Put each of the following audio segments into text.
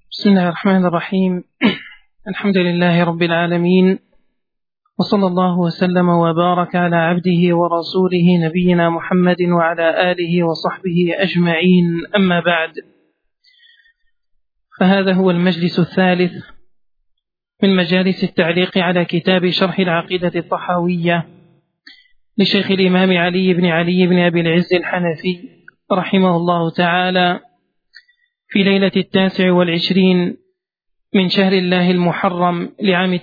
بسم الله الرحمن الرحيم. الحمد لله رب العالمين، وصلى الله وسلم وبارك على عبده ورسوله نبينا محمد وعلى آله وصحبه أجمعين، أما بعد، فهذا هو المجلس الثالث من مجالس التعليق على كتاب شرح العقيدة الطحاوية لشيخ الإمام علي بن أبي العز الحنفي رحمه الله تعالى، في ليلة 29 من شهر الله المحرم لعام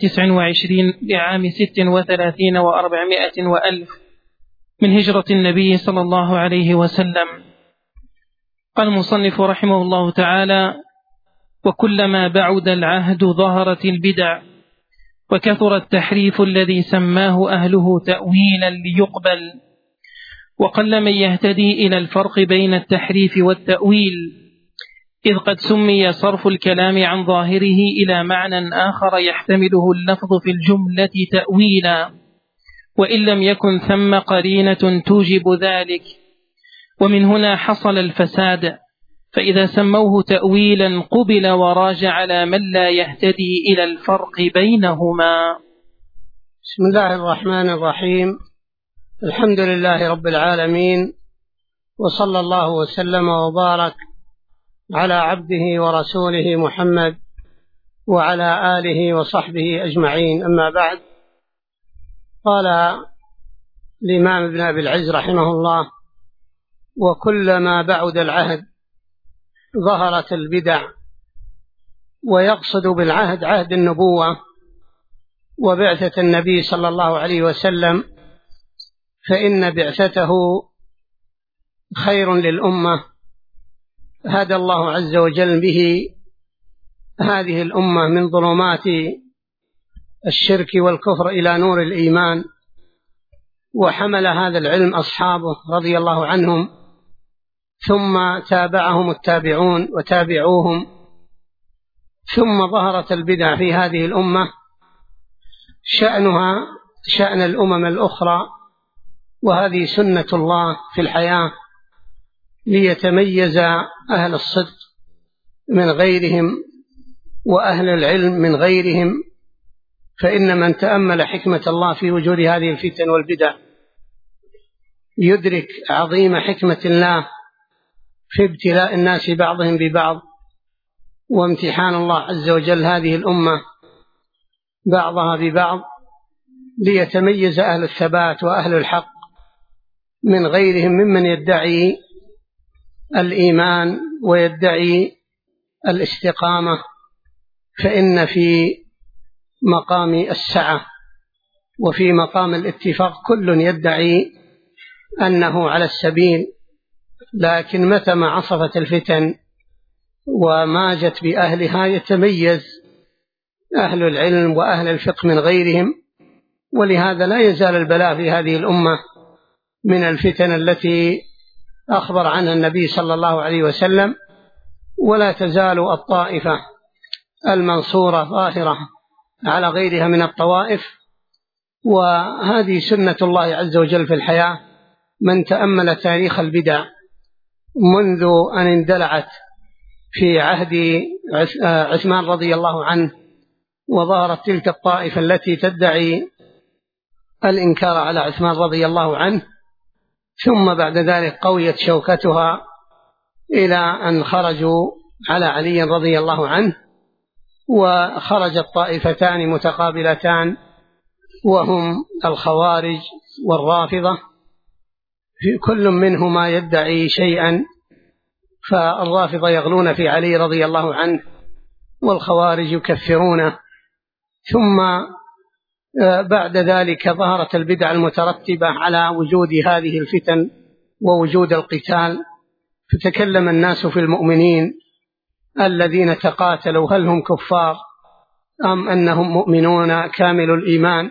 36 و400 وألف من هجرة النبي صلى الله عليه وسلم. قال المصنف رحمه الله تعالى: وكلما بعد العهد ظهرت البدع، وكثر التحريف الذي سماه أهله تأويلا ليقبل، وقل من يهتدي إلى الفرق بين التحريف والتأويل، إذ قد سمي صرف الكلام عن ظاهره إلى معنى آخر يحتمله اللفظ في الجملة تأويلا، وإن لم يكن ثم قرينة توجب ذلك. ومن هنا حصل الفساد، فإذا سموه تأويلا قبل وراج على من لا يهتدي إلى الفرق بينهما. بسم الله الرحمن الرحيم. الحمد لله رب العالمين، وصلى الله وسلم وبارك على عبده ورسوله محمد وعلى آله وصحبه أجمعين، أما بعد. قال الإمام ابن أبي العز رحمه الله: وكلما بعد العهد ظهرت البدع. ويقصد بالعهد عهد النبوة وبعثة النبي صلى الله عليه وسلم، فإن بعثته خير للأمة، هدى الله عز وجل به هذه الأمة من ظلمات الشرك والكفر إلى نور الإيمان، وحمل هذا العلم أصحابه رضي الله عنهم، ثم تابعهم التابعون وتابعوهم، ثم ظهرت البدع في هذه الأمة، شأنها شأن الأمم الأخرى، وهذه سنة الله في الحياة، ليتميز أهل الصدق من غيرهم وأهل العلم من غيرهم. فإن من تأمل حكمة الله في وجود هذه الفتن والبدع يدرك عظيم حكمة الله في ابتلاء الناس بعضهم ببعض، وامتحان الله عز وجل هذه الأمة بعضها ببعض، ليتميز أهل الثبات وأهل الحق من غيرهم ممن يدعي الإيمان ويدعي الاستقامة. فإن في مقام السعة وفي مقام الاتفاق كل يدعي أنه على السبيل، لكن متى ما عصفت الفتن وماجت بأهلها يتميز أهل العلم وأهل الفقه من غيرهم. ولهذا لا يزال البلاء في هذه الأمة من الفتن التي أخبر عنها النبي صلى الله عليه وسلم، ولا تزال الطائفة المنصورة ظاهرة على غيرها من الطوائف. وهذه سنة الله عز وجل في الحياة. من تأمل تاريخ البدع منذ أن اندلعت في عهد عثمان رضي الله عنه، وظهرت تلك الطائفة التي تدعي الإنكار على عثمان رضي الله عنه، ثم بعد ذلك قويت شوكتها إلى أن خرجوا على علي رضي الله عنه، وخرجت طائفتان متقابلتان، وهم الخوارج والرافضة، في كل منهما يدعي شيئا. فالرافضة يغلون في علي رضي الله عنه، والخوارج يكفرونه. ثم بعد ذلك ظهرت البدع المترتبة على وجود هذه الفتن ووجود القتال، فتكلم الناس في المؤمنين الذين تقاتلوا هل هم كفار أم أنهم مؤمنون كامل الإيمان.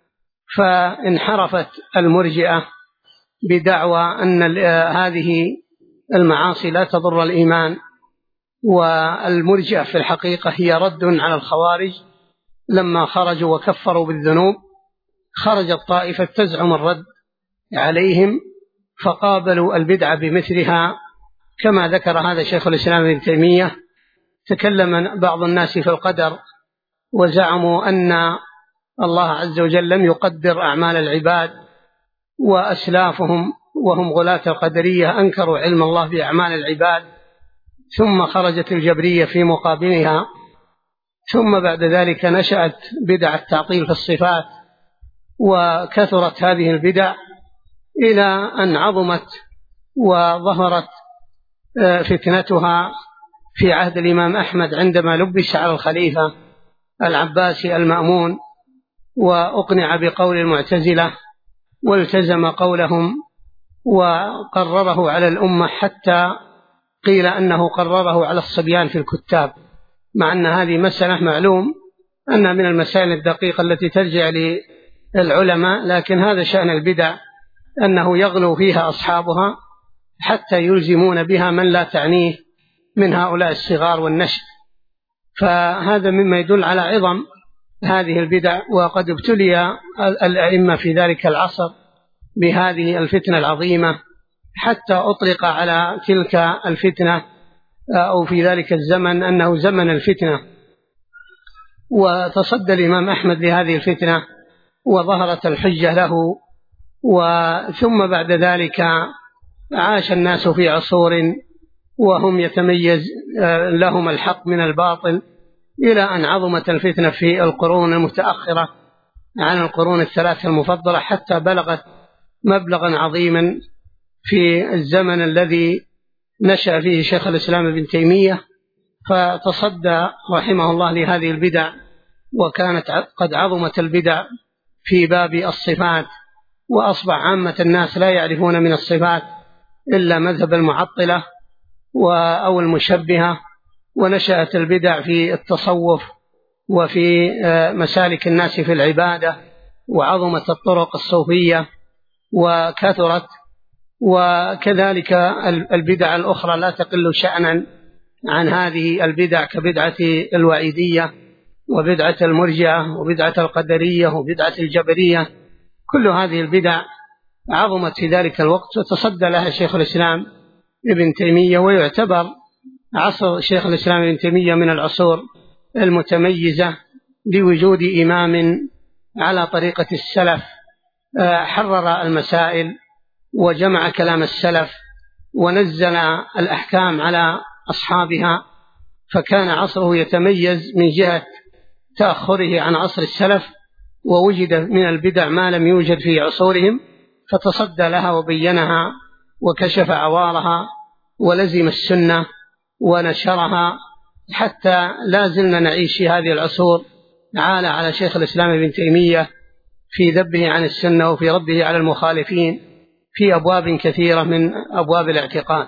فانحرفت المرجئة بدعوى أن هذه المعاصي لا تضر الإيمان، والمرجئة في الحقيقة هي رد على الخوارج لما خرجوا وكفروا بالذنوب. خرجت طائفة تزعم الرد عليهم، فقابلوا البدعة بمثلها، كما ذكر هذا شيخ الإسلام ابن تيمية تكلم بعض الناس في القدر وزعموا أن الله عز وجل لم يقدر أعمال العباد، وأسلافهم وهم غلاة القدرية أنكروا علم الله بأعمال العباد، ثم خرجت الجبرية في مقابلها، ثم بعد ذلك نشأت بدع التعطيل في الصفات، وكثرت هذه البدع إلى أن عظمت وظهرت فتنتها في عهد الإمام أحمد عندما لبس على الخليفة العباسي المأمون وأقنع بقول المعتزلة والتزم قولهم وقرره على الأمة، حتى قيل أنه قرره على الصبيان في الكتاب، مع أن هذه مسألة معلوم أنها من المسائل الدقيقة التي ترجع للعلماء، لكن هذا شأن البدع أنه يغلو فيها أصحابها حتى يلزمون بها من لا تعنيه من هؤلاء الصغار والنشء. فهذا مما يدل على عظم هذه البدع، وقد ابتلي الأئمة في ذلك العصر بهذه الفتنة العظيمة، حتى أطلق على تلك الفتنة أو في ذلك الزمن أنه زمن الفتنة. وتصدى الإمام أحمد لهذه الفتنة وظهرت الحجة له، ثم بعد ذلك عاش الناس في عصور وهم يتميز لهم الحق من الباطل، إلى أن عظمت الفتنة في القرون المتأخرة عن القرون الثلاث المفضلة، حتى بلغت مبلغا عظيما في الزمن الذي نشأ فيه شيخ الإسلام ابن تيمية، فتصدى رحمه الله لهذه البدع، وكانت قد عظمت البدع في باب الصفات، وأصبح عامة الناس لا يعرفون من الصفات إلا مذهب المعطلة أو المشبهة، ونشأت البدع في التصوف وفي مسالك الناس في العبادة، وعظمت الطرق الصوفية وكثرت، وكذلك البدع الأخرى لا تقل شأنا عن هذه البدع، كبدعة الوعيدية وبدعة المرجئة وبدعة القدرية وبدعة الجبرية. كل هذه البدع عظمت في ذلك الوقت وتصدى لها شيخ الإسلام ابن تيمية، ويعتبر عصر شيخ الإسلام ابن تيمية من العصور المتميزة لوجود إمام على طريقة السلف حرر المسائل وجمع كلام السلف ونزل الأحكام على أصحابها، فكان عصره يتميز من جهة تأخره عن عصر السلف، ووجد من البدع ما لم يوجد في عصورهم، فتصدى لها وبينها وكشف عوارها ولزم السنة ونشرها، حتى لا زلنا نعيش في هذه العصور عال على شيخ الإسلام ابن تيمية في ذبه عن السنة وفي رده على المخالفين في أبواب كثيرة من أبواب الاعتقاد.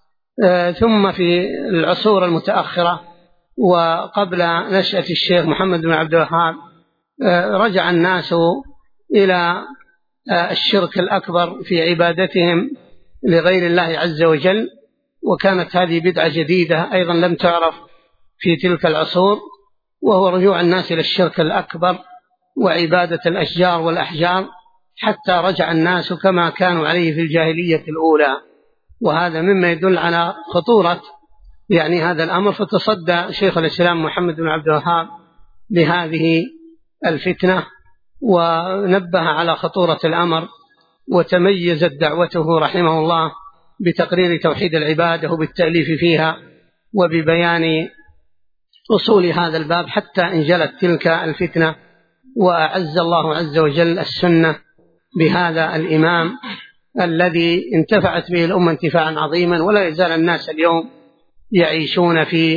ثم في العصور المتأخرة وقبل نشأة الشيخ محمد بن عبد الوهاب رجع الناس إلى الشرك الأكبر في عبادتهم لغير الله عز وجل، وكانت هذه بدعة جديدة أيضا لم تعرف في تلك العصور، وهو رجوع الناس إلى الشرك الأكبر وعبادة الأشجار والأحجار، حتى رجع الناس كما كانوا عليه في الجاهلية الأولى. وهذا مما يدل على خطورة هذا الأمر، فتصدى شيخ الإسلام محمد بن عبد الوهاب لهذه الفتنة ونبه على خطورة الأمر، وتميزت دعوته رحمه الله بتقرير توحيد العبادة وبالتأليف فيها وببيان أصول هذا الباب، حتى انجلت تلك الفتنة، وأعز الله عز وجل السنة بهذا الإمام الذي انتفعت به الأمة انتفاعا عظيما. ولا يزال الناس اليوم يعيشون في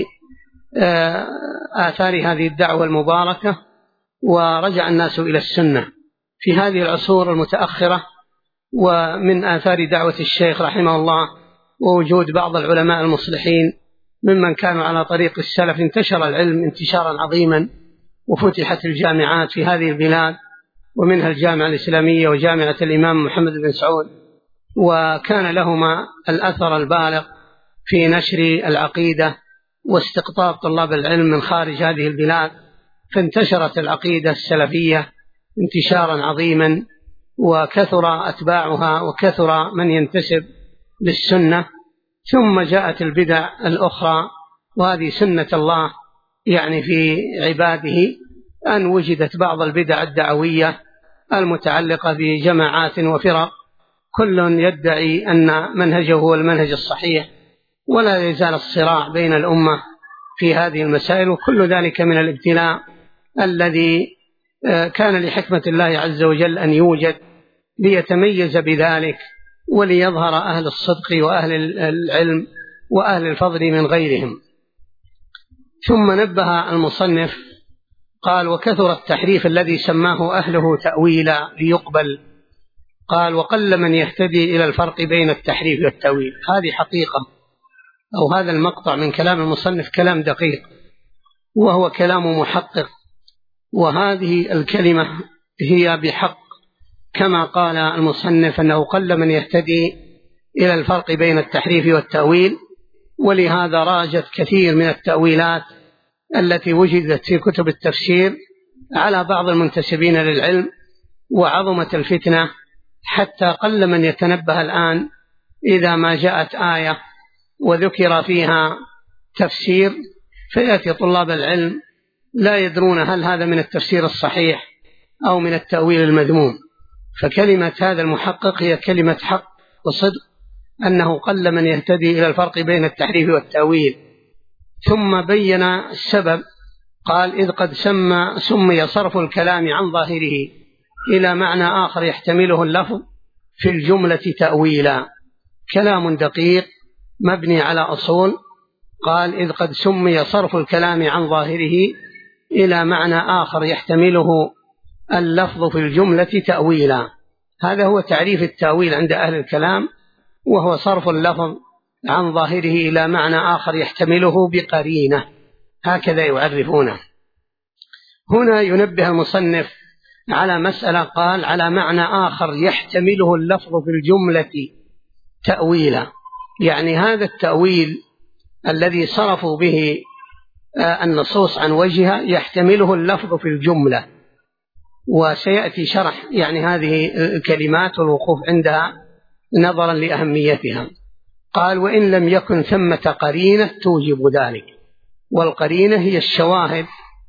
آثار هذه الدعوة المباركة، ورجع الناس إلى السنة في هذه العصور المتأخرة. ومن آثار دعوة الشيخ رحمه الله ووجود بعض العلماء المصلحين ممن كانوا على طريق السلف انتشر العلم انتشارا عظيما، وفتحت الجامعات في هذه البلاد، ومنها الجامعة الإسلامية وجامعة الإمام محمد بن سعود، وكان لهما الأثر البالغ في نشر العقيدة واستقطاب طلاب العلم من خارج هذه البلاد، فانتشرت العقيدة السلفية انتشارا عظيما، وكثر أتباعها وكثر من ينتسب للسنة. ثم جاءت البدع الأخرى وهذه سنة الله يعني في عباده، أن وجدت بعض البدع الدعوية المتعلقة بجماعات وفرق كل يدعي أن منهجه هو المنهج الصحيح، ولا يزال الصراع بين الأمة في هذه المسائل، وكل ذلك من الابتلاء الذي كان لحكمة الله عز وجل أن يوجد ليتميز بذلك وليظهر أهل الصدق وأهل العلم وأهل الفضل من غيرهم. ثم نبه المصنف قال: وكثر التحريف الذي سماه أهله تأويلا ليقبل. قال: وقل من يهتدي إلى الفرق بين التحريف والتأويل. هذه حقيقة، أو هذا المقطع من كلام المصنف كلام دقيق، وهو كلام محقق، وهذه الكلمة هي بحق كما قال المصنف أنه قل من يهتدي إلى الفرق بين التحريف والتأويل، ولهذا راجت كثير من التأويلات التي وجدت في كتب التفسير على بعض المنتسبين للعلم، وعظمت الفتنة حتى قل من يتنبه الآن إذا ما جاءت آية وذكر فيها تفسير فيأتي طلاب العلم لا يدرون هل هذا من التفسير الصحيح أو من التأويل المذموم. فكلمة هذا المحقق هي كلمة حق وصدق، أنه قل من يهتدي إلى الفرق بين التحريف والتأويل. ثم بين السبب، قال: إذ قد سمي صرف الكلام عن ظاهره إلى معنى آخر يحتمله اللفظ في الجملة تأويلا. كلام دقيق مبني على أصول. قال: إذ قد سمي صرف الكلام عن ظاهره إلى معنى آخر يحتمله اللفظ في الجملة تأويلا. هذا هو تعريف التأويل عند أهل الكلام، وهو صرف اللفظ عن ظاهره إلى معنى آخر يحتمله بقرينة، هكذا يعرفونه. هنا ينبه المصنف على مسألة، قال: على معنى آخر يحتمله اللفظ في الجملة تأويلا، يعني هذا التأويل الذي صرفوا به النصوص عن وجهها يحتمله اللفظ في الجملة، وسيأتي شرح يعني هذه الكلمات والوقوف عندها نظرا لأهميتها. قال: وإن لم يكن ثمة قرينة توجب ذلك. والقرينة هي الشواهد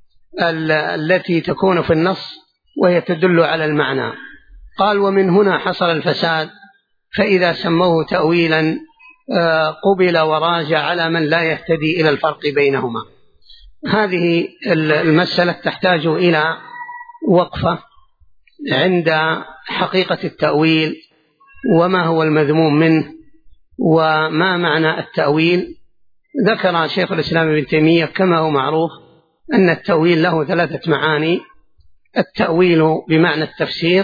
التي تكون في النص وهي تدل على المعنى. قال: ومن هنا حصل الفساد، فإذا سموه تأويلا قبل وراجع على من لا يهتدي إلى الفرق بينهما. هذه المسألة تحتاج إلى وقفة عند حقيقة التأويل، وما هو المذموم منه، وما معنى التأويل. ذكر شيخ الإسلام ابن تيمية كما هو معروف أن التأويل له 3 معاني: التأويل بمعنى التفسير،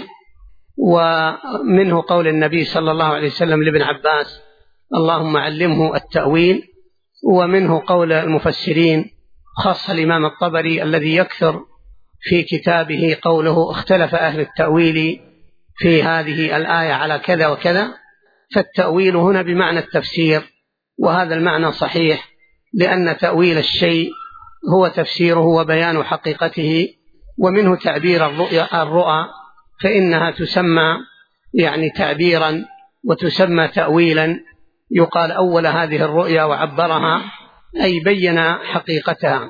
ومنه قول النبي صلى الله عليه وسلم لابن عباس: اللهم علمه التأويل. ومنه قول المفسرين، خاصة الإمام الطبري الذي يكثر في كتابه قوله: اختلف أهل التأويل في هذه الآية على كذا وكذا. فالتأويل هنا بمعنى التفسير، وهذا المعنى صحيح، لأن تأويل الشيء هو تفسيره وبيان حقيقته. ومنه تعبير الرؤى، فإنها تسمى يعني تعبيرا وتسمى تأويلا، يقال أول هذه الرؤيا وعبرها، أي بين حقيقتها.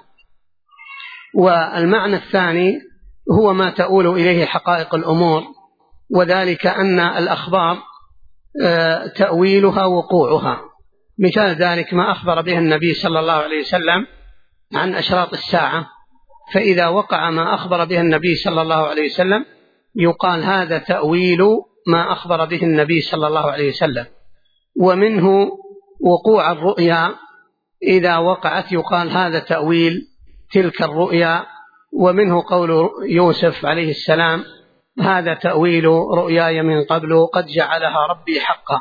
والمعنى الثاني هو ما تؤول إليه حقائق الأمور، وذلك أن الأخبار تأويلها وقوعها. مثال ذلك ما أخبر به النبي صلى الله عليه وسلم عن أشراط الساعة، فإذا وقع ما أخبر به النبي صلى الله عليه وسلم يقال هذا تأويل ما أخبر به النبي صلى الله عليه وسلم. ومنه وقوع الرؤيا، إذا وقعت يقال هذا تأويل تلك الرؤيا. ومنه قول يوسف عليه السلام: هذا تأويل رؤياي من قبل قد جعلها ربي حقا.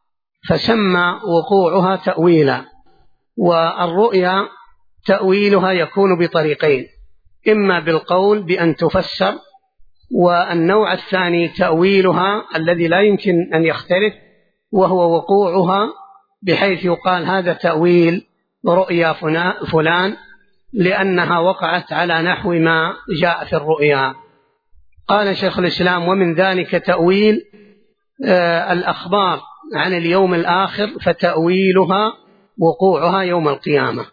فسمى وقوعها تأويلا. والرؤيا تأويلها يكون بطريقين: إما بالقول بأن تفسر، والنوع الثاني تأويلها الذي لا يمكن أن يختلف، وهو وقوعها بحيث يقال هذا تأويل رؤيا فلان لأنها وقعت على نحو ما جاء في الرؤيا. قال شيخ الإسلام: ومن ذلك تأويل الأخبار عن اليوم الآخر، فتأويلها وقوعها يوم القيامة.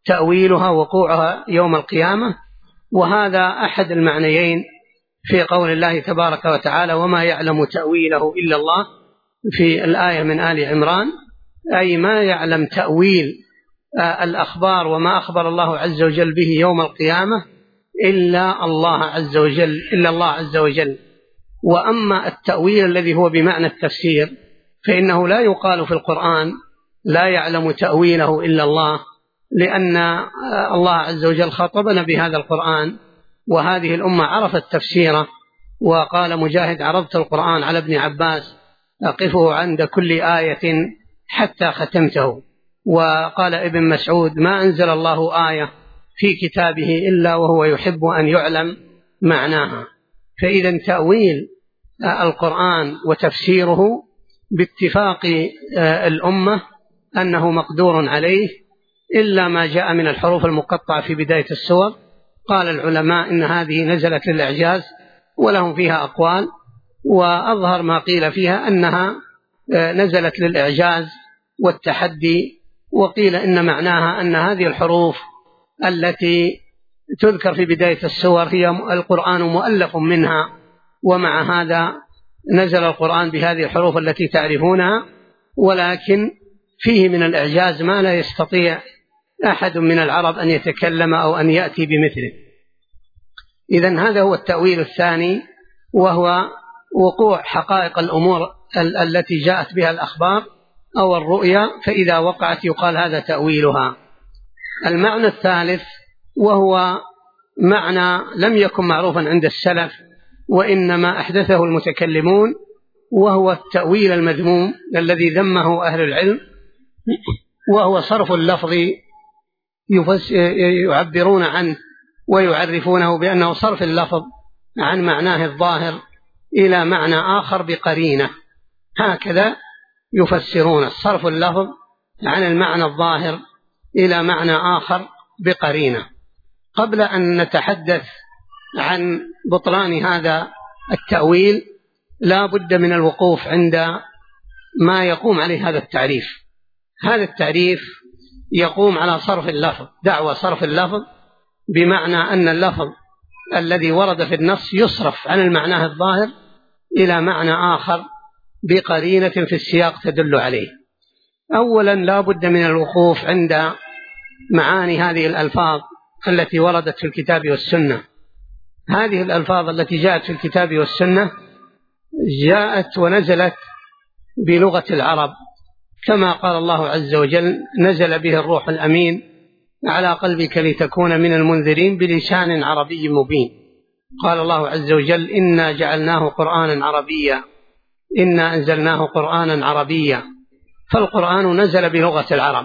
تأويلها وقوعها يوم القيامة. وهذا أحد المعنيين في قول الله تبارك وتعالى وما يعلم تأويله إلا الله في الآية من آل عمران، أي ما يعلم تأويل الأخبار وما أخبر الله عز وجل به يوم القيامة إلا الله عز وجل. وأما التأويل الذي هو بمعنى التفسير فإنه لا يقال في القرآن لا يعلم تأويله إلا الله، لأن الله عز وجل خاطبنا بهذا القرآن وهذه الأمة عرفت تفسيره. وقال مجاهد عرضت القرآن على ابن عباس أقفه عند كل آية حتى ختمته. وقال ابن مسعود ما أنزل الله آية في كتابه إلا وهو يحب أن يعلم معناها. فإذا تأويل القرآن وتفسيره باتفاق الأمة أنه مقدور عليه إلا ما جاء من الحروف المقطعة في بداية السور. قال العلماء إن هذه نزلت للإعجاز ولهم فيها أقوال، وأظهر ما قيل فيها أنها نزلت للإعجاز والتحدي، وقيل إن معناها أن هذه الحروف التي تذكر في بداية السور هي القرآن مؤلف منها، ومع هذا نزل القرآن بهذه الحروف التي تعرفونها، ولكن فيه من الإعجاز ما لا يستطيع أحد من العرب أن يتكلم أو أن يأتي بمثله. إذن هذا هو التأويل الثاني، وهو وقوع حقائق الأمور التي جاءت بها الأخبار أو الرؤيا، فإذا وقعت يقال هذا تأويلها. المعنى الثالث وهو معنى لم يكن معروفا عند السلف وإنما أحدثه المتكلمون، وهو التأويل المذموم الذي ذمه أهل العلم، وهو صرف اللفظ يعبرون عنه ويعرفونه بأنه صرف اللفظ عن معناه الظاهر إلى معنى آخر بقرينة. هكذا يفسرون صرف اللفظ عن المعنى الظاهر إلى معنى آخر بقرينة. قبل أن نتحدث عن بطلان هذا التأويل لا بد من الوقوف عند ما يقوم عليه هذا التعريف. هذا التعريف يقوم على صرف اللفظ، دعوى صرف اللفظ، بمعنى أن اللفظ الذي ورد في النص يصرف عن المعنى الظاهر إلى معنى آخر بقرينة في السياق تدل عليه. أولا لا بد من الوقوف عند معاني هذه الألفاظ التي وردت في الكتاب والسنة. هذه الألفاظ التي جاءت في الكتاب والسنة جاءت ونزلت بلغة العرب، كما قال الله عز وجل نزل به الروح الأمين على قلبك لتكون من المنذرين بلسان عربي مبين. قال الله عز وجل إنا جعلناه قرآنا عربيا إنا أنزلناه قرآنا عربيا. فالقرآن نزل بلغة العرب.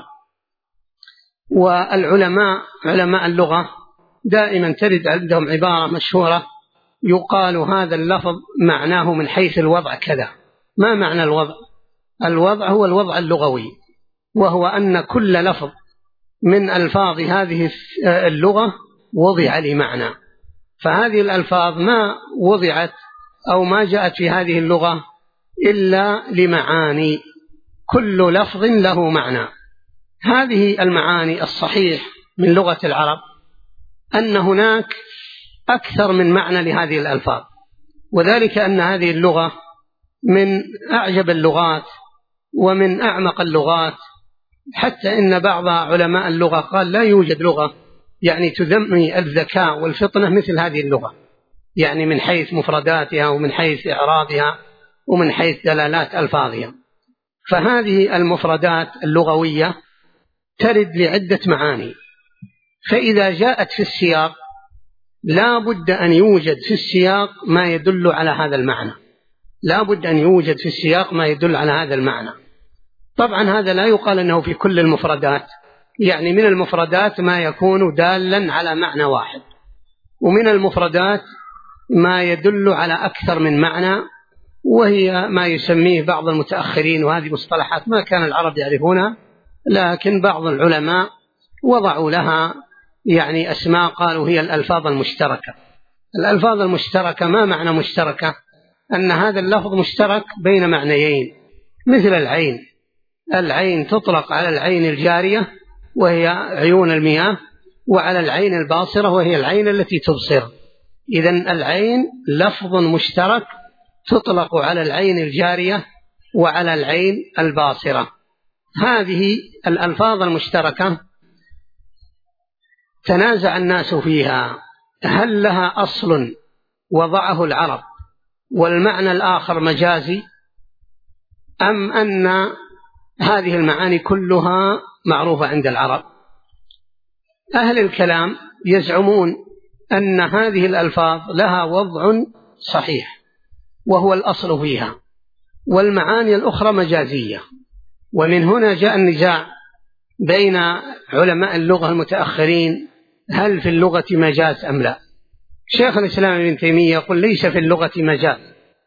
والعلماء علماء اللغة دائما ترد عندهم عبارة مشهورة يقال هذا اللفظ معناه من حيث الوضع كذا. ما معنى الوضع؟ الوضع هو الوضع اللغوي، وهو أن كل لفظ من ألفاظ هذه اللغة وضع لمعنى. فهذه الألفاظ ما وضعت أو ما جاءت في هذه اللغة إلا لمعاني، كل لفظ له معنى. هذه المعاني الصحيح من لغة العرب أن هناك أكثر من معنى لهذه الألفاظ، وذلك أن هذه اللغة من أعجب اللغات ومن أعمق اللغات، حتى إن بعض علماء اللغة قال لا يوجد لغة يعني تذمي الذكاء والفطنة مثل هذه اللغة، يعني من حيث مفرداتها ومن حيث إعرابها ومن حيث دلالات ألفاظها. فهذه المفردات اللغوية ترد لعدة معاني، فإذا جاءت في السياق لا بد أن يوجد في السياق ما يدل على هذا المعنى، لا بد أن يوجد في السياق ما يدل على هذا المعنى. طبعا هذا لا يقال أنه في كل المفردات، يعني من المفردات ما يكون دالا على معنى واحد، ومن المفردات ما يدل على أكثر من معنى، وهي ما يسميه بعض المتأخرين، وهذه مصطلحات ما كان العرب يعرفونها، لكن بعض العلماء وضعوا لها يعني أسماء، قالوا هي الألفاظ المشتركة. الألفاظ المشتركة ما معنى مشتركة؟ أن هذا اللفظ مشترك بين معنيين، مثل العين. العين تطلق على العين الجارية وهي عيون المياه، وعلى العين الباصرة وهي العين التي تبصر. إذن العين لفظ مشترك تطلق على العين الجارية وعلى العين الباصرة. هذه الألفاظ المشتركة تنازع الناس فيها، هل لها أصل وضعه العرب والمعنى الآخر مجازي، أم أن هذه المعاني كلها معروفة عند العرب؟ أهل الكلام يزعمون أن هذه الألفاظ لها وضع صحيح وهو الأصل فيها، والمعاني الأخرى مجازية. ومن هنا جاء النزاع بين علماء اللغة المتأخرين، هل في اللغة مجاز أم لا؟ شيخ الإسلام ابن تيمية يقول ليس في اللغة مجاز،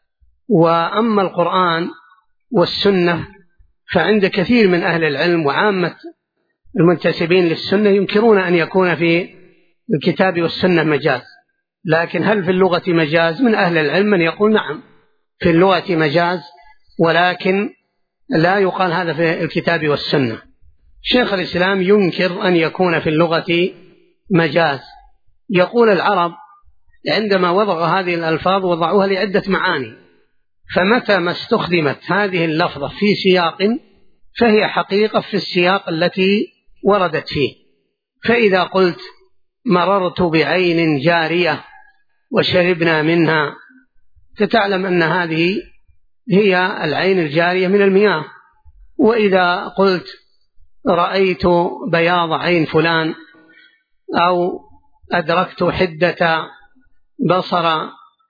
وأما القرآن والسنة فعند كثير من أهل العلم وعامة المنتسبين للسنة ينكرون أن يكون في الكتاب والسنة مجاز. لكن هل في اللغة مجاز؟ من أهل العلم من يقول نعم في اللغة مجاز، ولكن لا يقال هذا في الكتاب والسنة. شيخ الإسلام ينكر أن يكون في اللغة مجاز، يقول العرب عندما وضعوا هذه الألفاظ وضعوها لعدة معاني، فمتى ما استخدمت هذه اللفظة في سياق فهي حقيقة في السياق التي وردت فيه. فإذا قلت مررت بعين جارية وشربنا منها، فتعلم أن هذه هي العين الجارية من المياه. وإذا قلت رأيت بياض عين فلان أو أدركت حدة بصر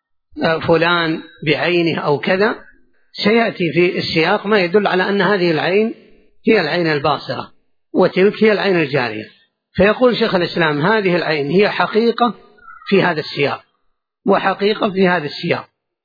فلان بعينه أو كذا، سيأتي في السياق ما يدل على أن هذه العين هي العين الباصرة وتلك هي العين الجارية. فيقول شيخ الإسلام هذه العين هي حقيقة في هذا السياق وحقيقة في هذا السياق.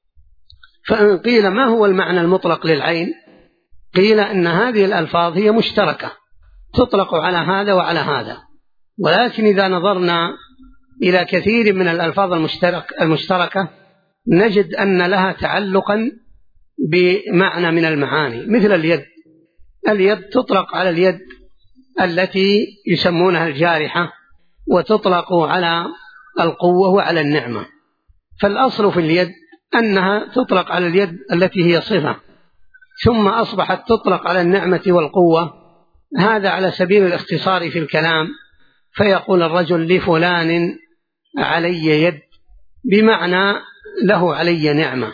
فإن قيل ما هو المعنى المطلق للعين؟ قيل أن هذه الألفاظ هي مشتركة تطلق على هذا وعلى هذا، ولكن إذا نظرنا إلى كثير من الألفاظ المشتركة نجد أن لها تعلقا بمعنى من المعاني، مثل اليد. اليد تطلق على اليد التي يسمونها الجارحة، وتطلق على القوة وعلى النعمة. فالأصل في اليد أنها تطلق على اليد التي هي صفة، ثم أصبحت تطلق على النعمة والقوة. هذا على سبيل الاختصار في الكلام، فيقول الرجل لفلان علي يد، بمعنى له علي نعمة.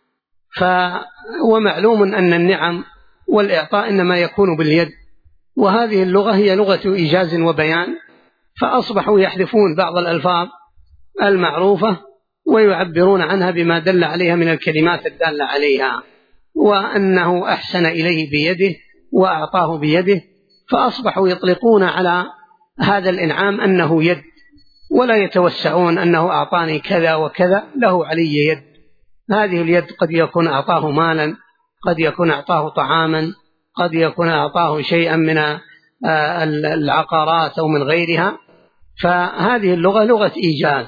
ومعلوم أن النعم والإعطاء إنما يكون باليد، وهذه اللغة هي لغة إيجاز وبيان، فأصبحوا يحذفون بعض الألفاظ المعروفة ويعبرون عنها بما دل عليها من الكلمات الدالة عليها، وأنه أحسن إليه بيده وأعطاه بيده، فأصبحوا يطلقون على هذا الإنعام أنه يد، ولا يتوسعون أنه أعطاني كذا وكذا له علي يد. هذه اليد قد يكون أعطاه مالا، قد يكون أعطاه طعاما، قد يكون أعطاه شيئا من العقارات أو من غيرها. فهذه اللغة لغة إيجاز،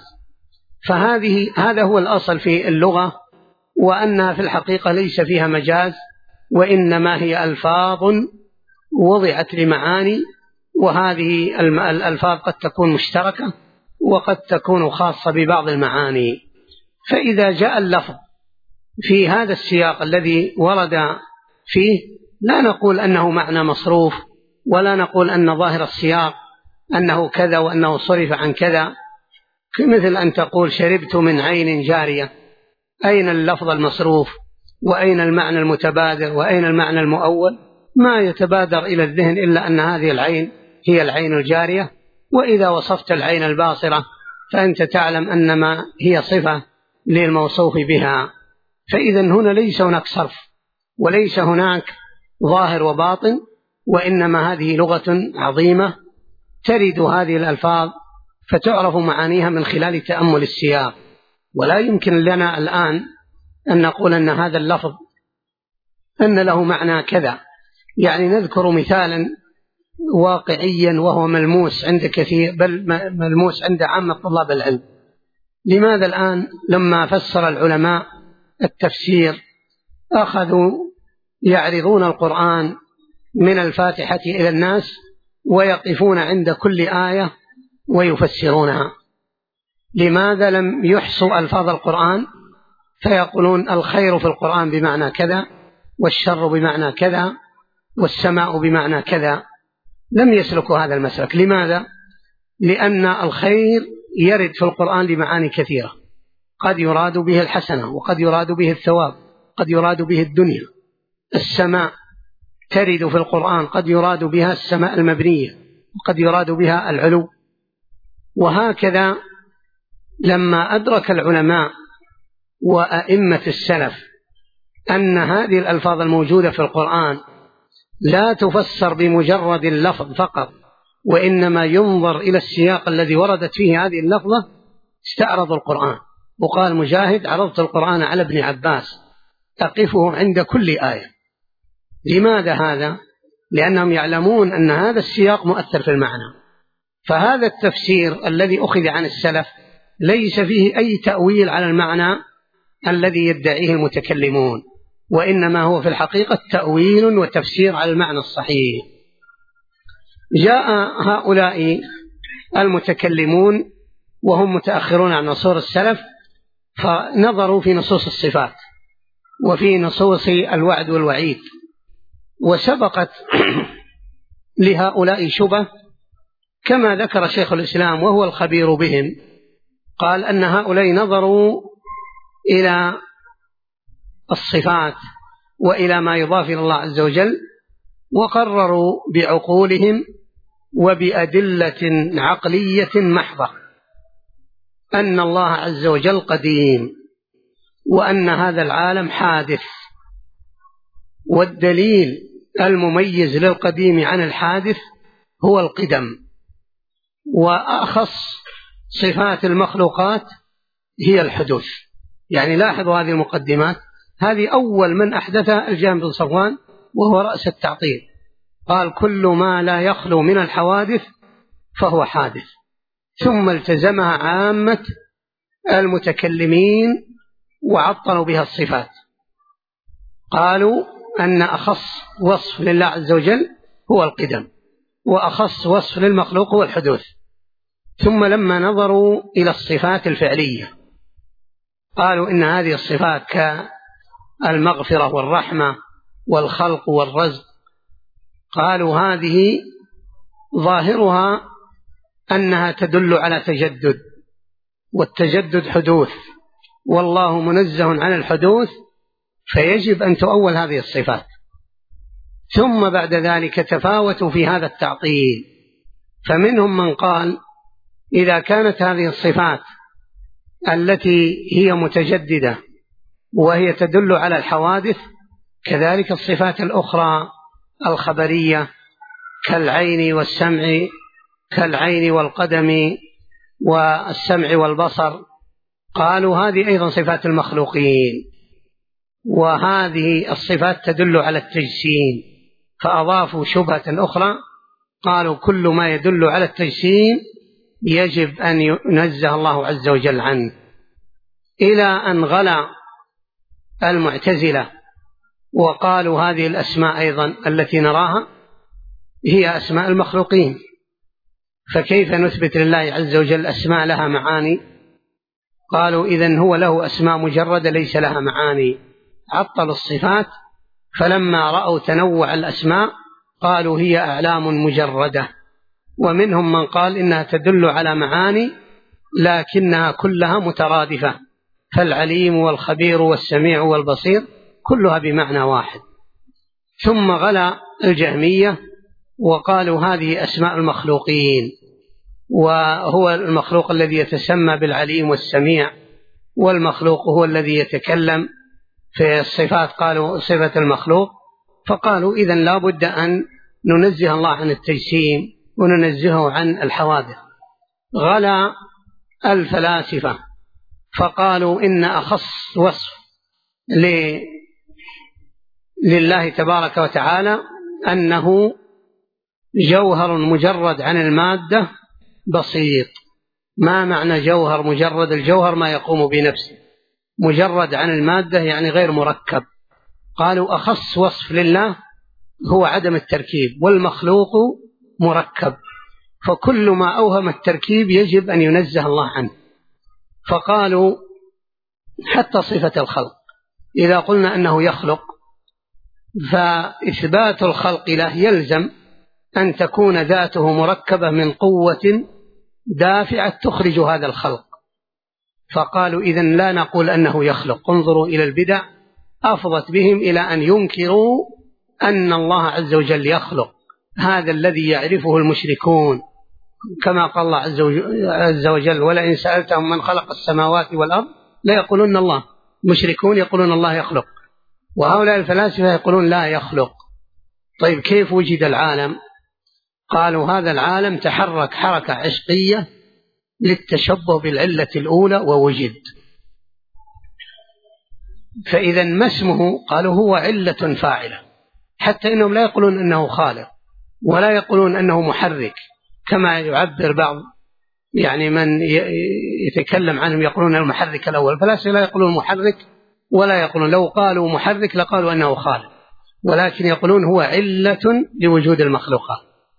هذا هو الأصل في اللغة، وأنها في الحقيقة ليس فيها مجاز، وإنما هي ألفاظ وضعت لمعاني، وهذه الألفاظ قد تكون مشتركة وقد تكون خاصة ببعض المعاني. فإذا جاء اللفظ في هذا السياق الذي ورد فيه لا نقول أنه معنى مصروف، ولا نقول أن ظاهر السياق أنه كذا وأنه صرف عن كذا، مثل أن تقول شربت من عين جارية. أين اللفظ المصروف؟ وأين المعنى المتبادر؟ وأين المعنى المؤول؟ ما يتبادر إلى الذهن إلا أن هذه العين هي العين الجارية. وإذا وصفت العين الباصرة فأنت تعلم أنما هي صفة للموصوف بها. فإذا هنا ليس هناك صرف وليس هناك ظاهر وباطن، وإنما هذه لغة عظيمة ترد هذه الألفاظ فتعرف معانيها من خلال تأمل السياق. ولا يمكن لنا الآن أن نقول أن هذا اللفظ أن له معنى كذا، يعني نذكر مثالا واقعيا وهو ملموس عند كثير، بل ملموس عند عامة طلاب العلم. لماذا الآن لما فسر العلماء التفسير أخذوا يعرضون القرآن من الفاتحة إلى الناس ويقفون عند كل آية ويفسرونها. لماذا لم يحصوا ألفاظ القرآن فيقولون الخير في القرآن بمعنى كذا، والشر بمعنى كذا، والسماء بمعنى كذا؟ لم يسلكوا هذا المسلك. لماذا؟ لأن الخير يرد في القرآن لمعاني كثيرة، قد يراد به الحسنة، وقد يراد به الثواب، قد يراد به الدنيا. السماء ترد في القرآن قد يراد بها السماء المبنية، وقد يراد بها العلو. وهكذا لما أدرك العلماء وأئمة السلف أن هذه الألفاظ الموجودة في القرآن لا تفسر بمجرد اللفظ فقط، وإنما ينظر إلى السياق الذي وردت فيه هذه اللفظة، استعرضوا القرآن. وقال مجاهد: عرضت القرآن على ابن عباس أقفه عند كل آية. لماذا هذا؟ لأنهم يعلمون أن هذا السياق مؤثر في المعنى. فهذا التفسير الذي أخذ عن السلف ليس فيه أي تأويل على المعنى الذي يدعيه المتكلمون، وإنما هو في الحقيقة تأويل وتفسير على المعنى الصحيح. جاء هؤلاء المتكلمون وهم متأخرون عن نصوص السلف فنظروا في نصوص الصفات وفي نصوص الوعد والوعيد، وسبقت لهؤلاء شبه كما ذكر شيخ الإسلام وهو الخبير بهم. قال أن هؤلاء نظروا إلى الصفات وإلى ما يضاف إلى الله عز وجل، وقرروا بعقولهم وبأدلة عقلية محضة أن الله عز وجل قديم، وأن هذا العالم حادث. والدليل المميز للقديم عن الحادث هو القدم. وأخص صفات المخلوقات هي الحدوث. يعني لاحظوا هذه المقدمات، هذه أول من أحدثها الجهم بن صفوان وهو رأس التعطيل. قال: كل ما لا يخلو من الحوادث فهو حادث. ثم التزمها عامة المتكلمين وعطلوا بها الصفات. قالوا أن أخص وصف لله عز وجل هو القدم، وأخص وصف للمخلوق هو الحدوث. ثم لما نظروا إلى الصفات الفعلية قالوا إن هذه الصفات كالمغفرة والرحمة والخلق والرزق، قالوا هذه ظاهرها أنها تدل على تجدد، والتجدد حدوث، والله منزه عن الحدوث، فيجب أن تؤول هذه الصفات. ثم بعد ذلك تفاوتوا في هذا التعطيل، فمنهم من قال إذا كانت هذه الصفات التي هي متجددة وهي تدل على الحوادث، كذلك الصفات الأخرى الخبرية كالعين والسمع، كالعين والقدم والسمع والبصر، قالوا هذه أيضا صفات المخلوقين، وهذه الصفات تدل على التجسيم، فأضافوا شبهة أخرى قالوا كل ما يدل على التجسيم يجب أن ينزه الله عز وجل عنه، إلى أن غلا المعتزلة وقالوا هذه الأسماء أيضا التي نراها هي أسماء المخلوقين، فكيف نثبت لله عز وجل أسماء لها معاني؟ قالوا إذن هو له أسماء مجردة ليس لها معاني. عطلوا الصفات، فلما رأوا تنوع الأسماء قالوا هي أعلام مجردة. ومنهم من قال إنها تدل على معاني لكنها كلها مترادفة، فالعليم والخبير والسميع والبصير كلها بمعنى واحد. ثم غلا الجهمية وقالوا هذه أسماء المخلوقين، وهو المخلوق الذي يتسمى بالعليم والسميع، والمخلوق هو الذي يتكلم في الصفات، قالوا صفة المخلوق. فقالوا إذن لا بد أن ننزه الله عن التجسيم وننزهه عن الحوادث. غلا الفلاسفة فقالوا إن أخص وصف لله تبارك وتعالى أنه جوهر مجرد عن المادة بسيط. ما معنى جوهر مجرد؟ الجوهر ما يقوم بنفسه، مجرد عن المادة يعني غير مركب. قالوا أخص وصف لله هو عدم التركيب، والمخلوق مركب، فكل ما أوهم التركيب يجب أن ينزه الله عنه. فقالوا حتى صفة الخلق إذا قلنا أنه يخلق، فإثبات الخلق له يلزم أن تكون ذاته مركبة من قوة دافعة تخرج هذا الخلق. فقالوا إذن لا نقول أنه يخلق. انظروا إلى البدع أفضت بهم إلى أن ينكروا أن الله عز وجل يخلق، هذا الذي يعرفه المشركون، كما قال الله عز وجل ولئن سألتهم من خلق السماوات والأرض لا يقولون الله. مشركون يقولون الله يخلق، وهؤلاء الفلاسفة يقولون لا يخلق. طيب كيف وجد العالم؟ قالوا هذا العالم تحرك حركة عشقية للتشبه بالعلة الأولى ووجد. فإذا ما اسمه؟ قالوا هو علة فاعلة، حتى إنهم لا يقولون أنه خالق ولا يقولون أنه محرك كما يعبر بعض يعني من يتكلم عنهم يقولون المحرك الأول. فلاسفة لا يقولون محرك ولا يقولون، لو قالوا محرك لقالوا أنه خالق، ولكن يقولون هو علة لوجود المخلوقات.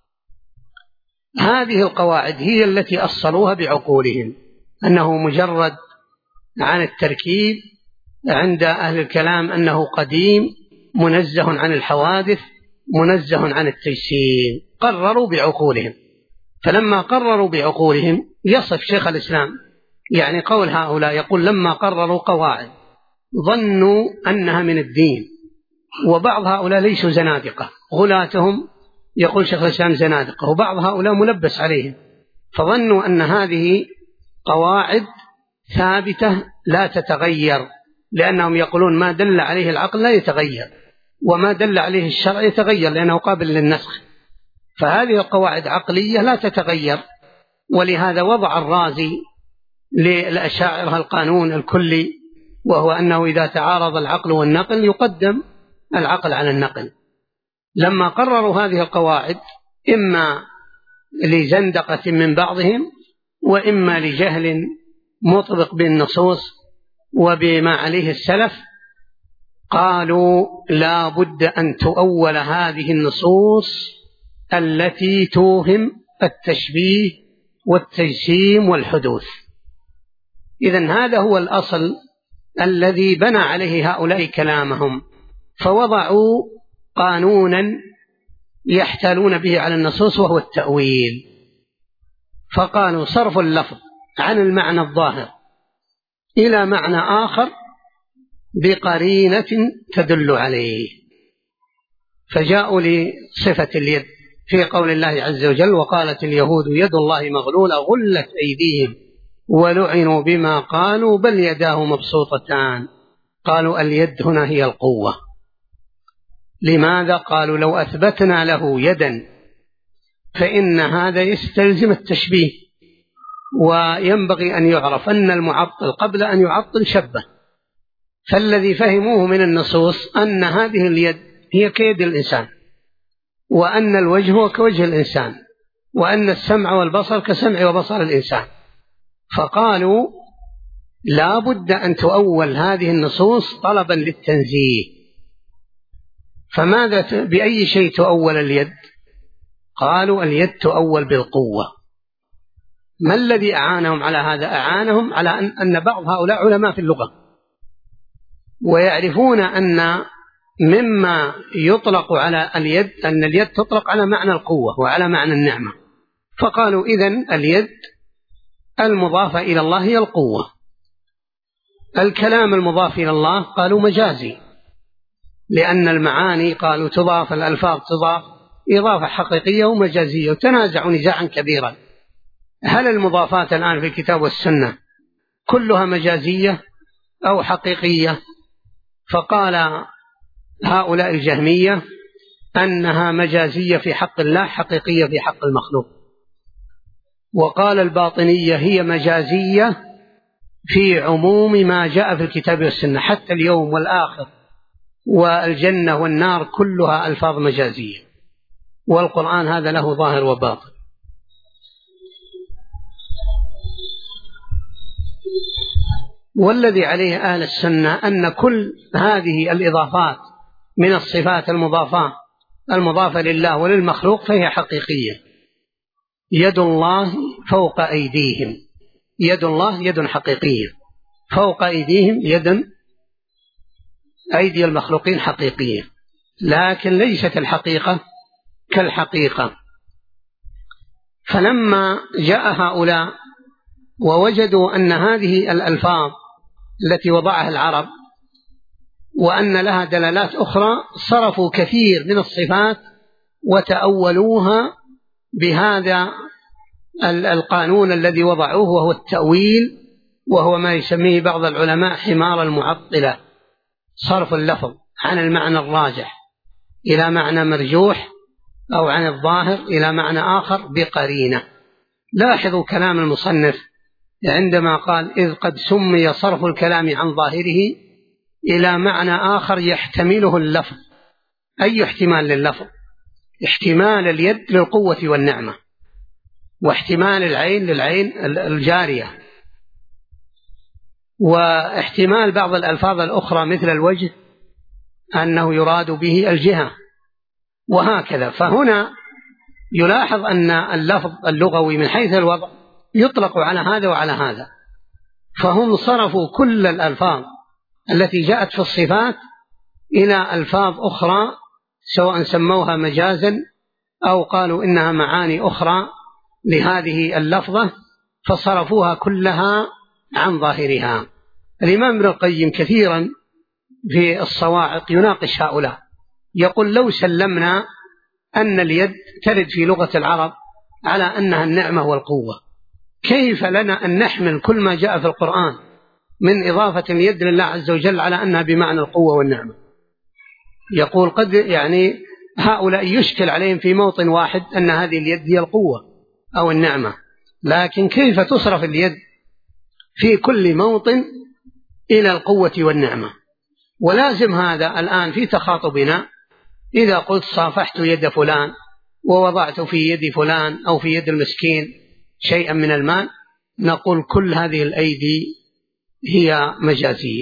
هذه القواعد هي التي أصلوها بعقولهم، أنه مجرد عن التركيب عند أهل الكلام أنه قديم منزه عن الحوادث منزه عن التجسيم. قرروا بعقولهم. فلما قرروا بعقولهم يصف شيخ الإسلام يعني قول هؤلاء، يقول لما قرروا قواعد ظنوا أنها من الدين، وبعض هؤلاء ليسوا زنادقة، غلاتهم يقول شيخ الإسلام زنادقة، وبعض هؤلاء ملبس عليهم، فظنوا أن هذه قواعد ثابتة لا تتغير، لأنهم يقولون ما دل عليه العقل لا يتغير، وما دل عليه الشرع يتغير لأنه قابل للنسخ. فهذه القواعد عقلية لا تتغير، ولهذا وضع الرازي للأشاعرة القانون الكلي، وهو أنه إذا تعارض العقل والنقل يقدم العقل على النقل. لما قرروا هذه القواعد إما لزندقة من بعضهم وإما لجهل مطبق بالنصوص وبما عليه السلف، قالوا لا بد أن تؤول هذه النصوص التي توهم التشبيه والتجسيم والحدوث. إذن هذا هو الأصل الذي بنى عليه هؤلاء كلامهم، فوضعوا قانونا يحتالون به على النصوص وهو التأويل. فقالوا صرف اللفظ عن المعنى الظاهر إلى معنى آخر بقرينة تدل عليه. فجاءوا لصفة اليد في قول الله عز وجل وقالت اليهود يد الله مغلولة غلت أيديهم ولعنوا بما قالوا بل يداه مبسوطتان. قالوا اليد هنا هي القوة. لماذا؟ قالوا لو أثبتنا له يدا فإن هذا يستلزم التشبيه، وينبغي أن يعرف أن المعطل قبل أن يعطل شبه. فالذي فهموه من النصوص أن هذه اليد هي كيد الإنسان، وأن الوجه هو كوجه الإنسان، وأن السمع والبصر كسمع وبصر الإنسان. فقالوا لا بد أن تؤول هذه النصوص طلبا للتنزيه. فماذا بأي شيء تؤول اليد؟ قالوا اليد تؤول بالقوة. ما الذي أعانهم على هذا؟ أعانهم على أن بعض هؤلاء علماء في اللغة ويعرفون أن مما يطلق على اليد أن اليد تطلق على معنى القوة وعلى معنى النعمة. فقالوا إذن اليد المضافة إلى الله هي القوة. الكلام المضاف إلى الله قالوا مجازي، لأن المعاني قالوا تضاف، الألفاظ تضاف إضافة حقيقية ومجازية، وتنازعوا نزاعا كبيرا. هل المضافات الآن في الكتاب والسنة كلها مجازية أو حقيقية؟ فقال هؤلاء الجهمية أنها مجازية في حق الله حقيقية في حق المخلوق. وقال الباطنية هي مجازية في عموم ما جاء في الكتاب والسنة، حتى اليوم والآخر والجنة والنار كلها ألفاظ مجازية، والقرآن هذا له ظاهر وباطن. والذي عليه أهل السنة أن كل هذه الإضافات من الصفات المضافة لله وللمخلوق فهي حقيقية، يد الله فوق أيديهم. يد الله يد حقيقية، فوق أيديهم أيدي المخلوقين حقيقية، لكن ليست الحقيقة كالحقيقة. فلما جاء هؤلاء ووجدوا أن هذه الألفاظ التي وضعها العرب وأن لها دلالات أخرى، صرفوا كثير من الصفات وتأولوها بهذا القانون الذي وضعوه، وهو التأويل، وهو ما يسميه بعض العلماء حمار المعطلة، صرف اللفظ عن المعنى الراجح إلى معنى مرجوح، أو عن الظاهر إلى معنى آخر بقرينة. لاحظوا كلام المصنف عندما قال: إذ قد سمي صرف الكلام عن ظاهره إلى معنى آخر يحتمله اللفظ. أي احتمال لللفظ؟ احتمال اليد للقوة والنعمة، واحتمال العين للعين الجارية، واحتمال بعض الألفاظ الأخرى مثل الوجه أنه يراد به الجهة، وهكذا. فهنا يلاحظ أن اللفظ اللغوي من حيث الوضع يطلق على هذا وعلى هذا، فهم صرفوا كل الألفاظ التي جاءت في الصفات إلى ألفاظ أخرى، سواء سموها مجازا أو قالوا إنها معاني أخرى لهذه اللفظة، فصرفوها كلها عن ظاهرها. الإمام ابن القيم كثيرا في الصواعق يناقش هؤلاء، يقول: لو سلمنا أن اليد ترد في لغة العرب على أنها النعمة والقوة، كيف لنا أن نحمل كل ما جاء في القرآن من إضافة اليد لله عز وجل على أنها بمعنى القوة والنعمة؟ يقول: قد هؤلاء يشكل عليهم في موطن واحد أن هذه اليد هي القوة أو النعمة، لكن كيف تصرف اليد في كل موطن إلى القوة والنعمة؟ ولازم هذا الآن في تخاطبنا، إذا قلت صافحت يد فلان ووضعت في يد فلان أو في يد المسكين شيئا من المال، نقول كل هذه الأيدي هي مجازية.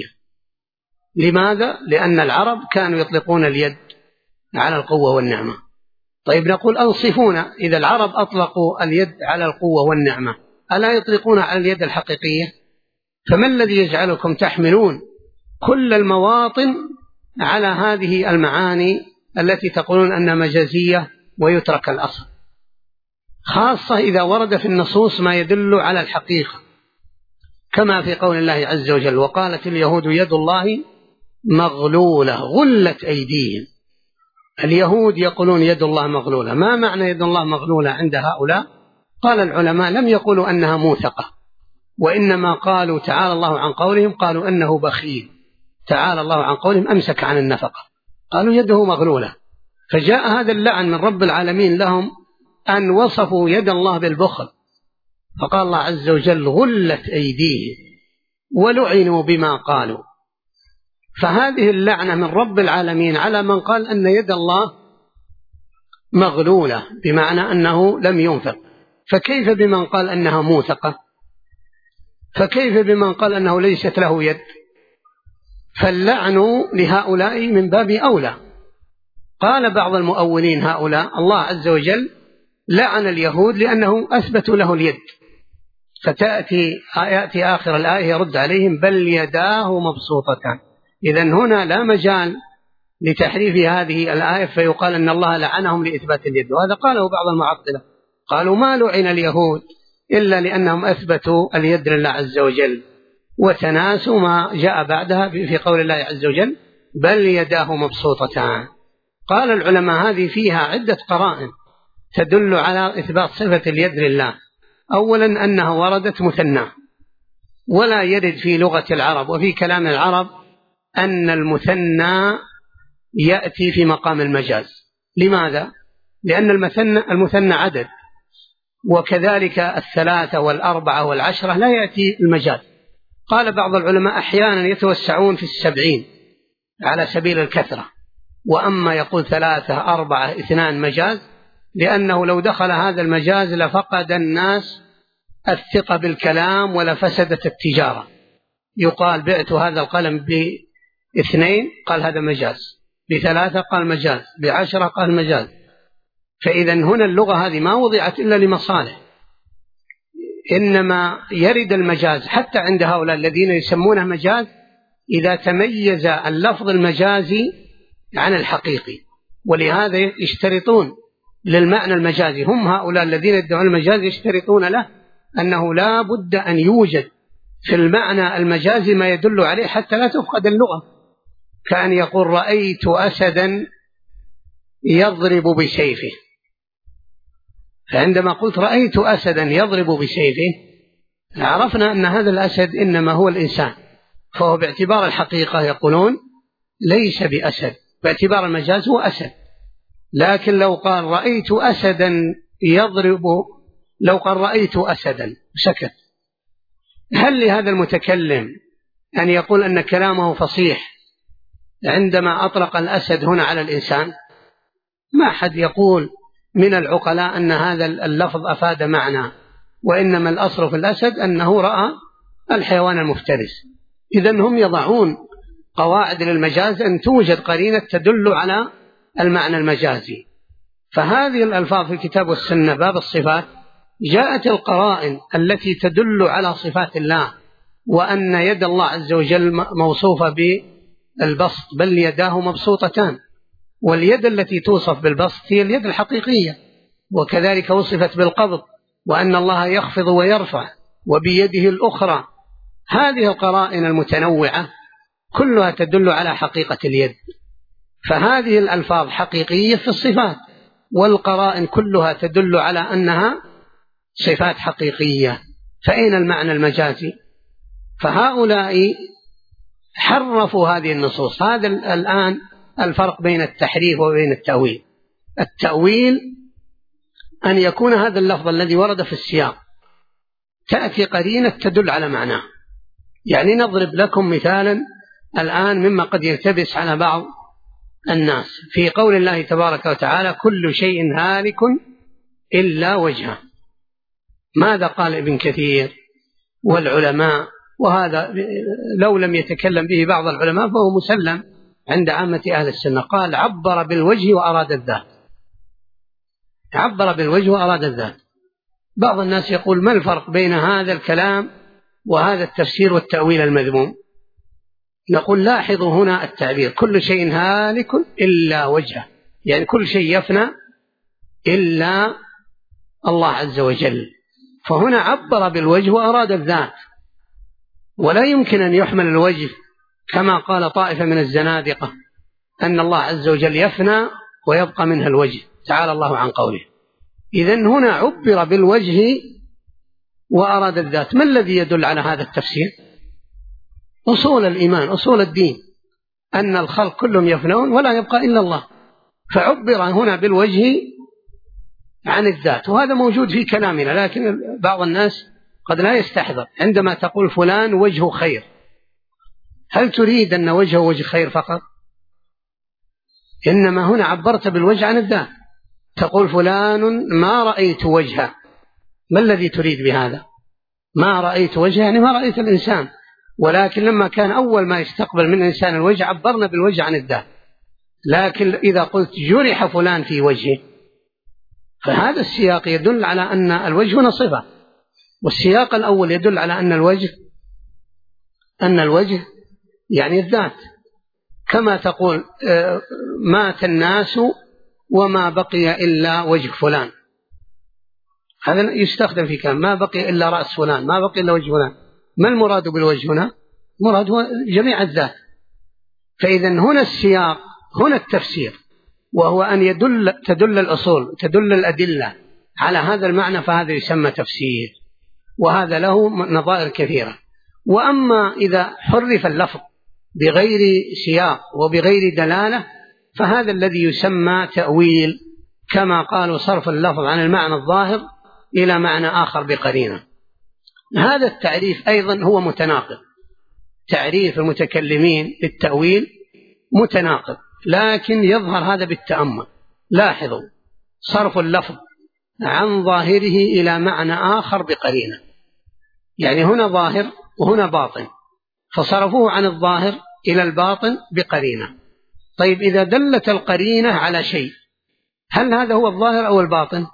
لماذا؟ لأن العرب كانوا يطلقون اليد على القوة والنعمة. طيب نقول: أوصفونا، إذا العرب أطلقوا اليد على القوة والنعمة، ألا يطلقون على اليد الحقيقية؟ فما الذي يجعلكم تحملون كل المواطن على هذه المعاني التي تقولون أنها مجازية ويترك الأصل، خاصة إذا ورد في النصوص ما يدل على الحقيقة، كما في قول الله عز وجل: وقالت اليهود يد الله مغلولة غلت أيديهم. اليهود يقولون يد الله مغلولة. ما معنى يد الله مغلولة عند هؤلاء؟ قال العلماء: لم يقولوا أنها موثقة، وإنما قالوا تعالى الله عن قولهم، قالوا أنه بخيل، تعالى الله عن قولهم أمسك عن النفقة، قالوا يده مغلولة. فجاء هذا اللعن من رب العالمين لهم أن وصفوا يد الله بالبخل، فقال الله عز وجل: غلت أيديهم ولعنوا بما قالوا. فهذه اللعنة من رب العالمين على من قال أن يد الله مغلولة، بمعنى أنه لم ينفق. فكيف بمن قال أنها موثقة؟ فكيف بمن قال أنه ليست له يد؟ فاللعن لهؤلاء من باب أولى. قال بعض المؤولين هؤلاء: الله عز وجل لعن اليهود لأنه أثبتوا له اليد، يأتي آخر الآية يرد عليهم: بل يداه مبسوطتان. إذن هنا لا مجال لتحريف هذه الآية فيقال أن الله لعنهم لإثبات اليد. وهذا قاله بعض المعطلة، قالوا: ما لعن اليهود إلا لأنهم أثبتوا اليد لله عز وجل، وتناسوا ما جاء بعدها في قول الله عز وجل: بل يداه مبسوطتان. قال العلماء: هذه فيها عدة قرائن تدل على إثبات صفة اليد لله. أولا أنها وردت مثنى، ولا يرد في لغة العرب وفي كلام العرب أن المثنى يأتي في مقام المجاز. لماذا؟ لأن المثنى عدد، وكذلك الثلاثة والأربعة والعشرة لا يأتي المجاز. قال بعض العلماء: أحيانا يتوسعون في 70 على سبيل الكثرة، وأما يقول 3 4 2 مجاز، لأنه لو دخل هذا المجاز لفقد الناس الثقة بالكلام ولفسدت التجارة. يقال: بعت هذا القلم ب2، قال هذا مجاز، ب3 قال مجاز، ب10 قال مجاز. فإذا هنا اللغة هذه ما وضعت إلا لمصالح، إنما يرد المجاز حتى عند هؤلاء الذين يسمونه مجاز إذا تميز اللفظ المجازي عن الحقيقي، ولهذا يشترطون للمعنى المجازي، هم هؤلاء الذين يدعون المجاز يشترطون له أنه لا بد أن يوجد في المعنى المجازي ما يدل عليه حتى لا تفقد اللغة، كأن يقول رأيت أسدا يضرب بسيفه، فعندما قلت رأيت أسدا يضرب بسيفه عرفنا أن هذا الأسد إنما هو الإنسان، فهو باعتبار الحقيقة يقولون ليس بأسد، باعتبار المجاز هو أسد. لكن لو قال رأيت أسدا يضرب، لو قال رأيت أسدا سكت، هل لهذا المتكلم أن يقول أن كلامه فصيح عندما أطلق الأسد هنا على الإنسان؟ ما حد يقول من العقلاء أن هذا اللفظ أفاد معنى، وإنما الأصل في الأسد أنه رأى الحيوان المفترس. إذن هم يضعون قواعد للمجاز أن توجد قرينة تدل على المعنى المجازي. فهذه الألفاظ في الكتاب والسنة باب الصفات جاءت القرائن التي تدل على صفات الله، وأن يد الله عز وجل موصوفة بالبسط، بل يداه مبسوطتان، واليد التي توصف بالبسط هي اليد الحقيقية، وكذلك وصفت بالقبض، وأن الله يخفض ويرفع وبيده الأخرى. هذه القرائن المتنوعة كلها تدل على حقيقة اليد، فهذه الألفاظ حقيقية في الصفات، والقرائن كلها تدل على أنها صفات حقيقية، فأين المعنى المجازي؟ فهؤلاء حرفوا هذه النصوص. هذا الآن الفرق بين التحريف وبين التأويل. التأويل أن يكون هذا اللفظ الذي ورد في السياق تأتي قرينة تدل على معناه. يعني نضرب لكم مثالا الآن مما قد يلتبس على بعض الناس في قول الله تبارك وتعالى كل شيء هالك إلا وجهه. ماذا قال ابن كثير والعلماء؟ وهذا لو لم يتكلم به بعض العلماء فهو مسلم عند عامة أهل السنة. قال عبر بالوجه وأراد الذات، عبر بالوجه وأراد الذات. بعض الناس يقول ما الفرق بين هذا الكلام وهذا التفسير والتأويل المذموم؟ نقول لاحظوا هنا التعبير كل شيء هالك إلا وجهه، يعني كل شيء يفنى إلا الله عز وجل، فهنا عبر بالوجه وأراد الذات، ولا يمكن أن يحمل الوجه كما قال طائفة من الزنادقة أن الله عز وجل يفنى ويبقى منها الوجه، تعالى الله عن قوله. إذن هنا عبر بالوجه وأراد الذات. ما الذي يدل على هذا التفسير؟ أصول الإيمان، أصول الدين، أن الخلق كلهم يفنون ولا يبقى إلا الله، فعبر هنا بالوجه عن الذات، وهذا موجود في كلامنا، لكن بعض الناس قد لا يستحضر. عندما تقول فلان وجهه خير، هل تريد أن وجهه وجه خير فقط؟ إنما هنا عبرت بالوجه عن الذات. تقول فلان ما رأيت وجهه، ما الذي تريد بهذا؟ ما رأيت وجهه يعني ما رأيت الإنسان، ولكن لما كان أول ما يستقبل من الإنسان الوجه عبرنا بالوجه عن الذات. لكن إذا قلت جرح فلان في وجهه فهذا السياق يدل على أن الوجه هنا صفة، والسياق الأول يدل على أن الوجه يعني الذات، كما تقول مات الناس وما بقي إلا وجه فلان، هذا يستخدم في كلام ما بقي إلا رأس فلان، ما بقي إلا وجه فلان. ما المراد بالوجه هنا؟ مراد هو جميع الذات. فإذا هنا السياق، هنا التفسير، وهو أن تدل الأصول، تدل الأدلة على هذا المعنى، فهذا يسمى تفسير، وهذا له نظائر كثيرة. وأما إذا حرف اللفظ بغير سياق وبغير دلالة فهذا الذي يسمى تأويل، كما قالوا صرف اللفظ عن المعنى الظاهر إلى معنى آخر بقرينة. هذا التعريف أيضا هو متناقض، تعريف المتكلمين للتأويل متناقض، لكن يظهر هذا بالتأمل. لاحظوا صرف اللفظ عن ظاهره إلى معنى آخر بقرينة، يعني هنا ظاهر وهنا باطن، فصرفوه عن الظاهر إلى الباطن بقرينة. طيب إذا دلت القرينة على شيء هل هذا هو الظاهر أو الباطن؟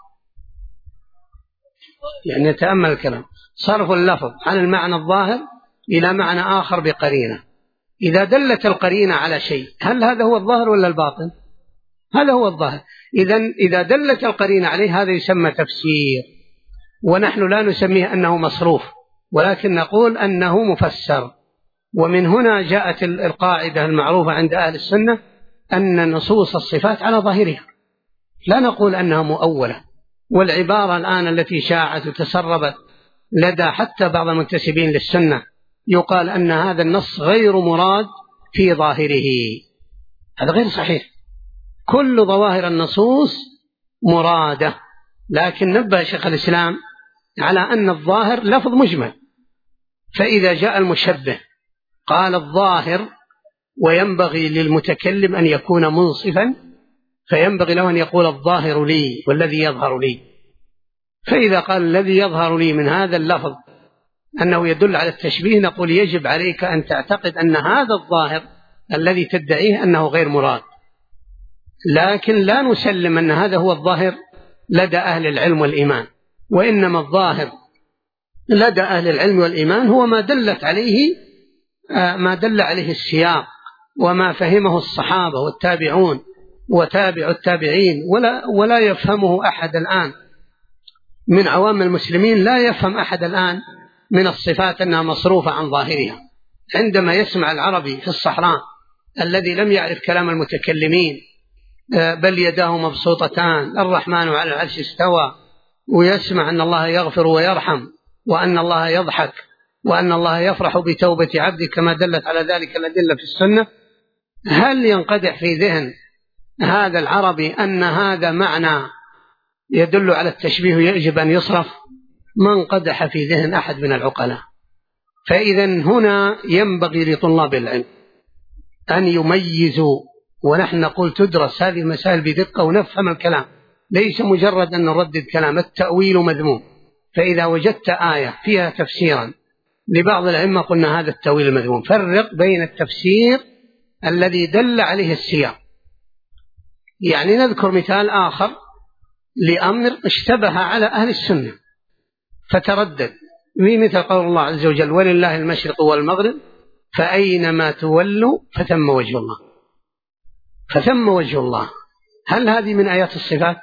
يعني نتأمل الكلام. صرف اللفظ عن المعنى الظاهر إلى معنى آخر بقرينة، إذا دلت القرينة على شيء هل هذا هو الظاهر ولا الباطن؟ هذا هو الظاهر. إذا دلت القرينة عليه هذا يسمى تفسير، ونحن لا نسميه أنه مصروف، ولكن نقول أنه مفسر. ومن هنا جاءت القاعدة المعروفة عند أهل السنة أن نصوص الصفات على ظاهرها، لا نقول أنها مؤولة. والعبارة الآن التي شاعت وتسربت لدى حتى بعض المنتسبين للسنة يقال أن هذا النص غير مراد في ظاهره، هذا غير صحيح. كل ظواهر النصوص مرادة، لكن نبه شيخ الإسلام على أن الظاهر لفظ مجمل، فإذا جاء المشبه قال الظاهر وينبغي للمتكلم أن يكون منصفا، فينبغي له أن يقول الظاهر لي والذي يظهر لي. فإذا قال الذي يظهر لي من هذا اللفظ أنه يدل على التشبيه، نقول يجب عليك أن تعتقد أن هذا الظاهر الذي تدعيه أنه غير مراد، لكن لا نسلم أن هذا هو الظاهر لدى أهل العلم والإيمان، وإنما الظاهر لدى أهل العلم والإيمان هو ما دل عليه السياق وما فهمه الصحابة والتابعون وتابع التابعين، ولا يفهمه أحد الآن من عوام المسلمين، لا يفهم أحد الآن من الصفات أنها مصروفة عن ظاهرها. عندما يسمع العربي في الصحراء الذي لم يعرف كلام المتكلمين بل يداه مبسوطتان الرحمن على العرش استوى، ويسمع أن الله يغفر ويرحم وأن الله يضحك وأن الله يفرح بتوبة عبده كما دلت على ذلك الأدلة في السنة، هل ينقدح في ذهن هذا العربي أن هذا معنى يدل على التشبيه يجب أن يصرف؟ ما انقدح في ذهن أحد من العقلاء. فإذا هنا ينبغي لطلاب العلم أن يميزوا، ونحن نقول تدرس هذه المسائل بدقة ونفهم الكلام، ليس مجرد أن نردد كلام. التأويل مذموم، فإذا وجدت آية فيها تفسيرا لبعض الأئمة قلنا هذا التأويل المذموم. فرق بين التفسير الذي دل عليه السياق، يعني نذكر مثال آخر لأمر اشتبه على أهل السنة فتردد، مثل قول الله عز وجل ولله المشرق والمغرب فأينما تولوا فثم وجه الله. فثم وجه الله، هل هذه من آيات الصفات؟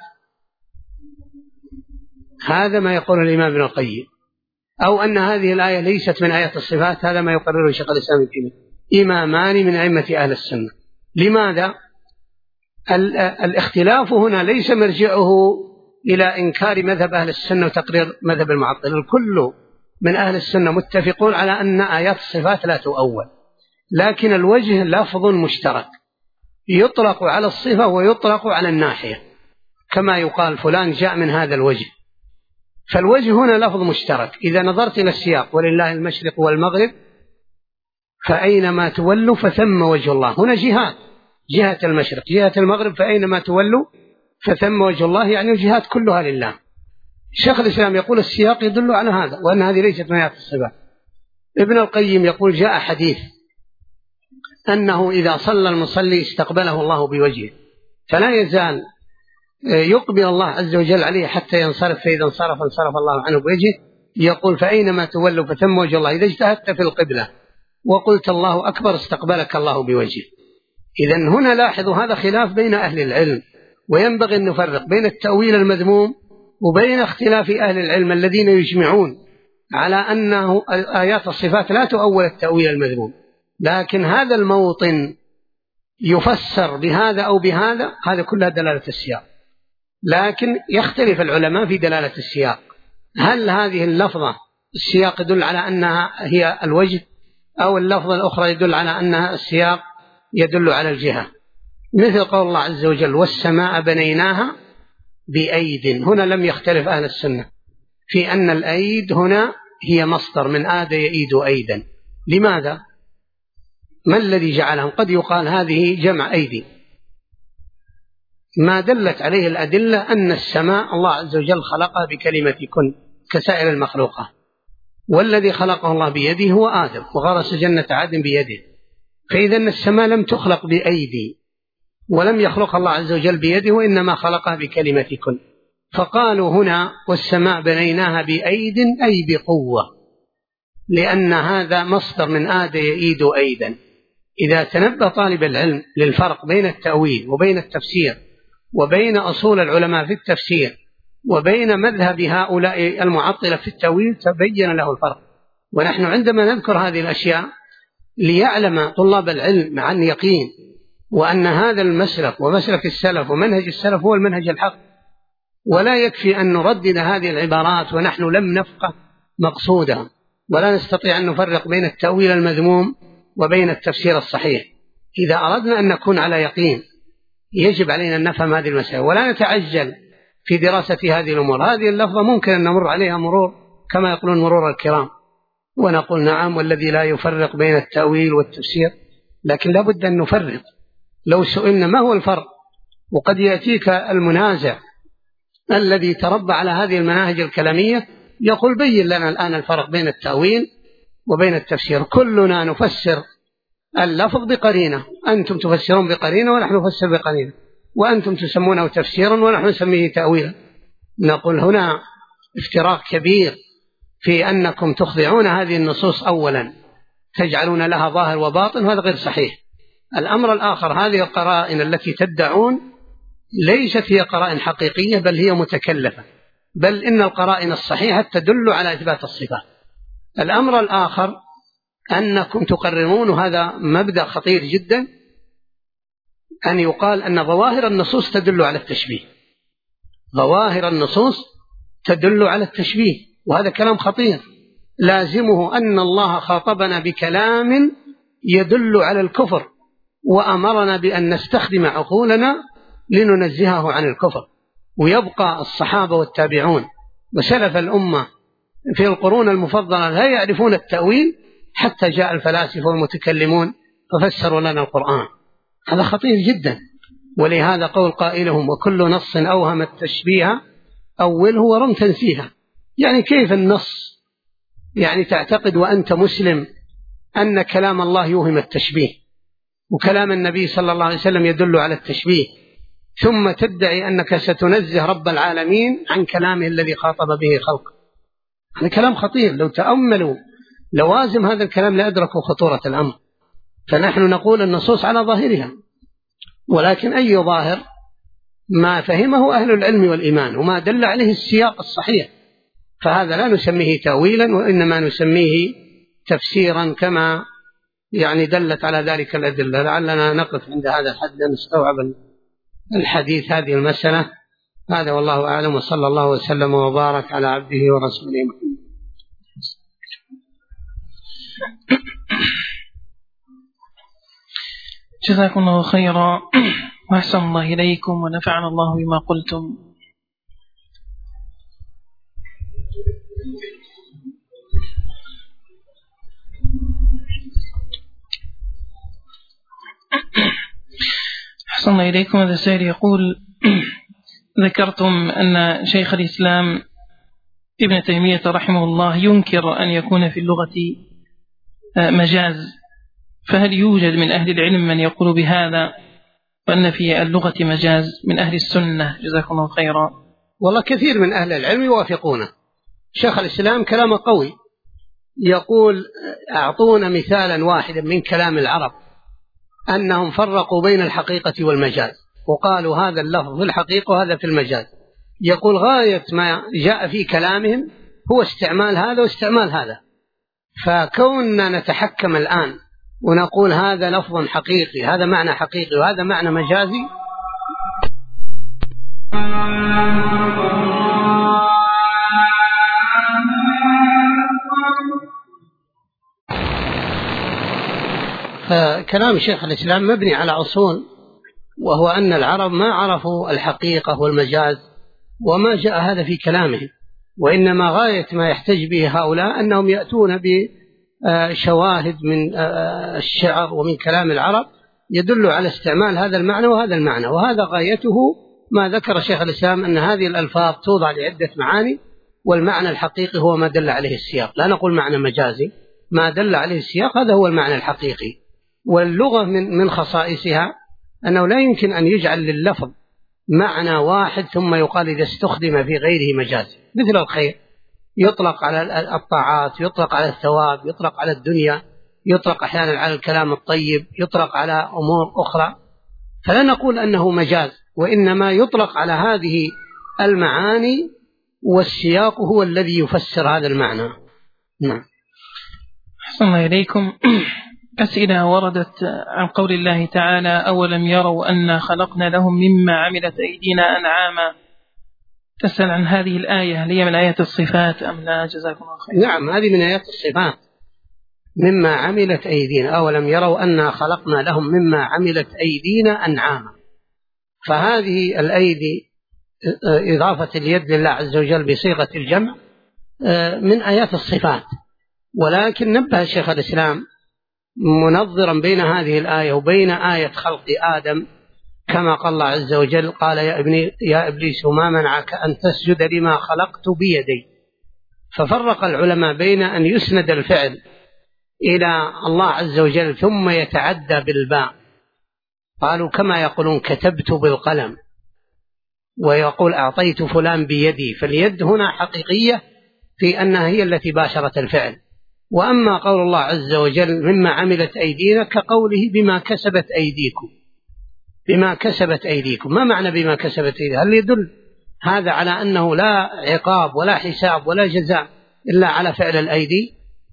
هذا ما يقول الإمام ابن القيم. أو أن هذه الآية ليست من آيات الصفات، هذا ما يقرره شيخ الإسلام ابن تيمية، إمامان من أئمة أهل السنة. لماذا؟ الاختلاف هنا ليس مرجعه إلى إنكار مذهب أهل السنة وتقرير مذهب المعطل. الكل من أهل السنة متفقون على أن آيات الصفات لا تؤول، لكن الوجه لفظ مشترك يطلق على الصفة ويطلق على الناحية، كما يقال فلان جاء من هذا الوجه. فالوجه هنا لفظ مشترك. إذا نظرت إلى السياق ولله المشرق والمغرب فأينما تولوا فثم وجه الله، هنا جهة المشرق جهة المغرب، فأينما تولوا فثم وجه الله، يعني الجهات كلها لله. شيخ الإسلام يقول السياق يدل على هذا وأن هذه ليست من آيات الصفات. ابن القيم يقول جاء حديث أنه إذا صلى المصلي استقبله الله بوجهه، فلا يزال يقبل الله عز وجل عليه حتى ينصرف، فإذا انصرف الله عنه بوجهه. يقول فأينما تولوا فثم وجه الله، إذا اجتهدت في القبلة وقلت الله أكبر استقبلك الله بوجهه. إذن هنا لاحظوا هذا خلاف بين أهل العلم، وينبغي أن نفرق بين التأويل المذموم وبين اختلاف أهل العلم الذين يجمعون على أنه آيات الصفات لا تؤول التأويل المذموم، لكن هذا الموطن يفسر بهذا أو بهذا، هذا كلها دلالة السياق. لكن يختلف العلماء في دلالة السياق، هل هذه اللفظة السياق يدل على أنها هي الوجه، أو اللفظة الأخرى يدل على أنها السياق يدل على الجهة، مثل قول الله عز وجل والسماء بنيناها بأيد. هنا لم يختلف أهل السنة في أن الأيد هنا هي مصدر من آد يئيد أيدا. لماذا؟ ما الذي جعلهم؟ قد يقال هذه جمع أيدي. ما دلت عليه الأدلة أن السماء الله عز وجل خلقها بكلمة كن كسائر المخلوقات، والذي خلقه الله بيده هو آدم وغرس جنة عدن بيده، فإذا السماء لم تخلق بأيدي، ولم يخلق الله عز وجل بيده، وإنما خلقها بكلمة كن. فقالوا هنا والسماء بنيناها بأيد أي بقوة، لأن هذا مصدر من آد يئيد أيدا. إذا تنبه طالب العلم للفرق بين التأويل وبين التفسير وبين أصول العلماء في التفسير وبين مذهب هؤلاء المعطلة في التأويل تبين له الفرق. ونحن عندما نذكر هذه الأشياء ليعلم طلاب العلم عن يقين وأن هذا المسلك ومسلك السلف ومنهج السلف هو المنهج الحق، ولا يكفي أن نردد هذه العبارات ونحن لم نفقه مقصودها، ولا نستطيع أن نفرق بين التأويل المذموم وبين التفسير الصحيح. إذا أردنا أن نكون على يقين يجب علينا أن نفهم هذه المسائل ولا نتعجل في دراسة هذه الأمور. هذه اللفظة ممكن أن نمر عليها مرور كما يقولون مرور الكرام، ونقول نعم والذي لا يفرق بين التأويل والتفسير، لكن لابد أن نفرق. لو سئلنا ما هو الفرق، وقد يأتيك المنازع الذي تربى على هذه المناهج الكلامية يقول بين لنا الآن الفرق بين التأويل وبين التفسير. كلنا نفسر اللفظ بقرينة، أنتم تفسرون بقرينة ونحن نفسر بقرينة، وأنتم تسمونه تفسيرا ونحن نسميه تأويلا. نقول هنا افتراق كبير في أنكم تخضعون هذه النصوص أولا تجعلون لها ظاهر وباطن، وهذا غير صحيح. الأمر الآخر، هذه القرائن التي تدعون ليست هي قرائن حقيقية، بل هي متكلفة، بل إن القرائن الصحيحة تدل على إثبات الصفات. الأمر الآخر أنكم تقررون، هذا مبدأ خطير جدا، أن يقال أن ظواهر النصوص تدل على التشبيه. ظواهر النصوص تدل على التشبيه، وهذا كلام خطير. لازمه أن الله خاطبنا بكلام يدل على الكفر، وأمرنا بأن نستخدم عقولنا لننزهه عن الكفر. ويبقى الصحابة والتابعون وسلف الأمة في القرون المفضلة لا يعرفون التأويل حتى جاء الفلاسفة والمتكلمون ففسروا لنا القرآن. هذا خطير جدا. ولهذا قول قائلهم وكل نص أوهم التشبيه أوله ورم تنسيها. يعني كيف النص؟ يعني تعتقد وأنت مسلم أن كلام الله يوهم التشبيه وكلام النبي صلى الله عليه وسلم يدل على التشبيه، ثم تدعي أنك ستنزه رب العالمين عن كلامه الذي خاطب به خلقه. هذا كلام خطير. لو تأملوا لوازم هذا الكلام لأدركوا خطورة الأمر. فنحن نقول النصوص على ظاهرها، ولكن أي ظاهر؟ ما فهمه أهل العلم والإيمان وما دل عليه السياق الصحيح، فهذا لا نسميه تأويلا، وإنما نسميه تفسيرا كما يعني دلت على ذلك الأدلة. لعلنا نقف عند هذا الحد نستوعب الحديث هذه المسألة. هذا والله أعلم، وصلى الله وسلم وبارك على عبده ورسوله محمد. جزاكم الله خيرا وأحسن الله إليكم ونفعنا الله بما قلتم. أحسن الله إليكم. هذا السائل يقول ذكرتم أن شيخ الإسلام ابن تيمية رحمه الله ينكر أن يكون في اللغة مجاز، فهل يوجد من أهل العلم من يقول بهذا وأن في اللغة مجاز من أهل السنة؟ جزاكم الله خيرا. والله كثير من أهل العلم يوافقونه. شيخ الإسلام كلامه قوي، يقول أعطونا مثالا واحدا من كلام العرب أنهم فرقوا بين الحقيقة والمجاز وقالوا هذا اللفظ في الحقيقة وهذا في المجاز. يقول غاية ما جاء في كلامهم هو استعمال هذا واستعمال هذا. فكوننا نتحكم الآن ونقول هذا لفظ حقيقي، هذا معنى حقيقي وهذا معنى مجازي، فكلام شيخ الإسلام مبني على أصول، وهو أن العرب ما عرفوا الحقيقة والمجاز وما جاء هذا في كلامهم، وإنما غاية ما يحتج به هؤلاء أنهم يأتون بشواهد من الشعر ومن كلام العرب يدل على استعمال هذا المعنى وهذا المعنى. وهذا غايته ما ذكر شيخ الإسلام أن هذه الألفاظ توضع لعدة معاني، والمعنى الحقيقي هو ما دل عليه السياق. لا نقول معنى مجازي، ما دل عليه السياق هذا هو المعنى الحقيقي. واللغة من خصائصها أنه لا يمكن أن يجعل لللفظ معنى واحد ثم يقال إذا استخدم في غيره مجاز. مثل الخير يطلق على الطاعات، يطلق على الثواب، يطلق على الدنيا، يطلق أحيانا على الكلام الطيب، يطلق على أمور أخرى، فلا نقول أنه مجاز، وإنما يطلق على هذه المعاني والسياق هو الذي يفسر هذا المعنى. نعم. أحسن الله إليكم. أسئلة وردت عن قول الله تعالى: أولم يروا أنا خلقنا لهم مما عملت أيدينا أنعاما. تسأل عن هذه الآية، هل هي من آيات الصفات أم لا؟ جزاكم الله خير. نعم، هذه من آيات الصفات، مما عملت أيدينا. أولم يروا أنا خلقنا لهم مما عملت أيدينا أنعاما. فهذه الأيدي إضافة اليد لله عز وجل بصيغة الجمع من آيات الصفات، ولكن نبه شيخ الإسلام منظرا بين هذه الآية وبين آية خلق آدم، كما قال الله عز وجل: قال يا إبليس ما منعك أن تسجد لما خلقت بيدي. ففرق العلماء بين أن يسند الفعل إلى الله عز وجل ثم يتعدى بالباء، قالوا كما يقولون كتبت بالقلم، ويقول أعطيت فلان بيدي، فاليد هنا حقيقية في أنها هي التي باشرت الفعل. وأما قول الله عز وجل مما عملت أيدينا كقوله بما كسبت أيديكم. بما كسبت أيديكم، ما معنى بما كسبت أيديكم؟ هل يدل هذا على أنه لا عقاب ولا حساب ولا جزاء إلا على فعل الأيدي؟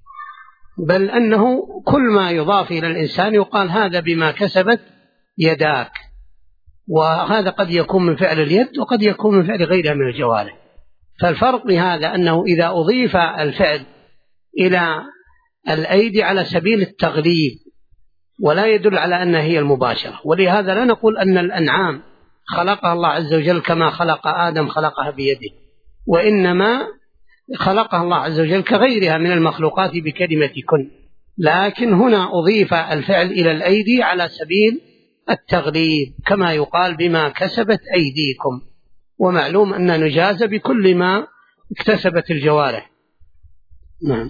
بل أنه كل ما يضاف إلى الإنسان يقال هذا بما كسبت يداك، وهذا قد يكون من فعل اليد وقد يكون من فعل غيرها من الجوارح. فالفرق بهذا أنه إذا أضيف الفعل إلى الأيدي على سبيل التغليب ولا يدل على أنها هي المباشرة، ولهذا لا نقول أن الأنعام خلقها الله عز وجل كما خلق آدم خلقها بيده، وإنما خلقها الله عز وجل كغيرها من المخلوقات بكلمة كن، لكن هنا أضيف الفعل إلى الأيدي على سبيل التغليب كما يقال بما كسبت أيديكم، ومعلوم أن نجازى بكل ما اكتسبت الجوارح. نعم.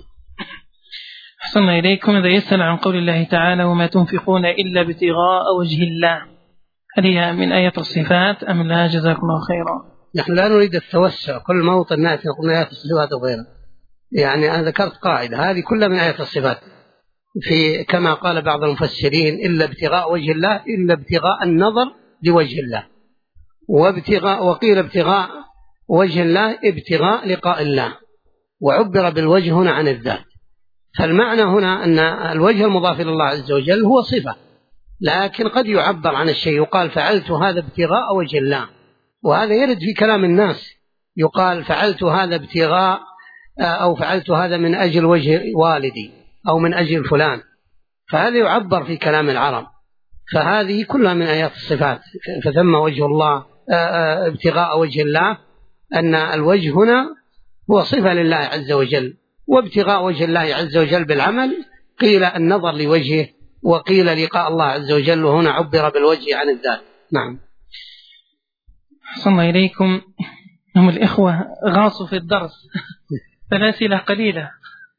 أحسن إليكم. إذا يسأل عن قول الله تعالى: وما تنفقون إلا ابتغاء وجه الله، هل هي من آيات الصفات أم لا؟ جزاكم الله خيرا. نحن لا نريد التوسع، كل موطن نأتي نقول آيات الصفات وغيرها، يعني أنا ذكرت قاعدة هذه كلها من آيات الصفات، في كما قال بعض المفسرين: إلا ابتغاء وجه الله، إلا ابتغاء النظر لوجه الله، وقيل ابتغاء وجه الله ابتغاء لقاء الله، وعبر بالوجه هنا عن الذات. فالمعنى هنا أن الوجه المضاف إلى الله عز وجل هو صفة، لكن قد يعبر عن الشيء، يقال فعلت هذا ابتغاء وجه الله، وهذا يرد في كلام الناس، يقال فعلت هذا ابتغاء أو فعلت هذا من أجل وجه والدي أو من أجل فلان، فهذا يعبر في كلام العرب. فهذه كلها من آيات الصفات. فثم وجه الله ابتغاء وجه الله، أن الوجه هنا هو صفة لله عز وجل، وابتغاء وجه الله عز وجل بالعمل قيل النظر لوجهه، وقيل لقاء الله عز وجل، وهنا عبر بالوجه عن الذات. نعم. أحسن الله إليكم. هم الإخوة غاصوا في الدرس فالأسئلة قليلة.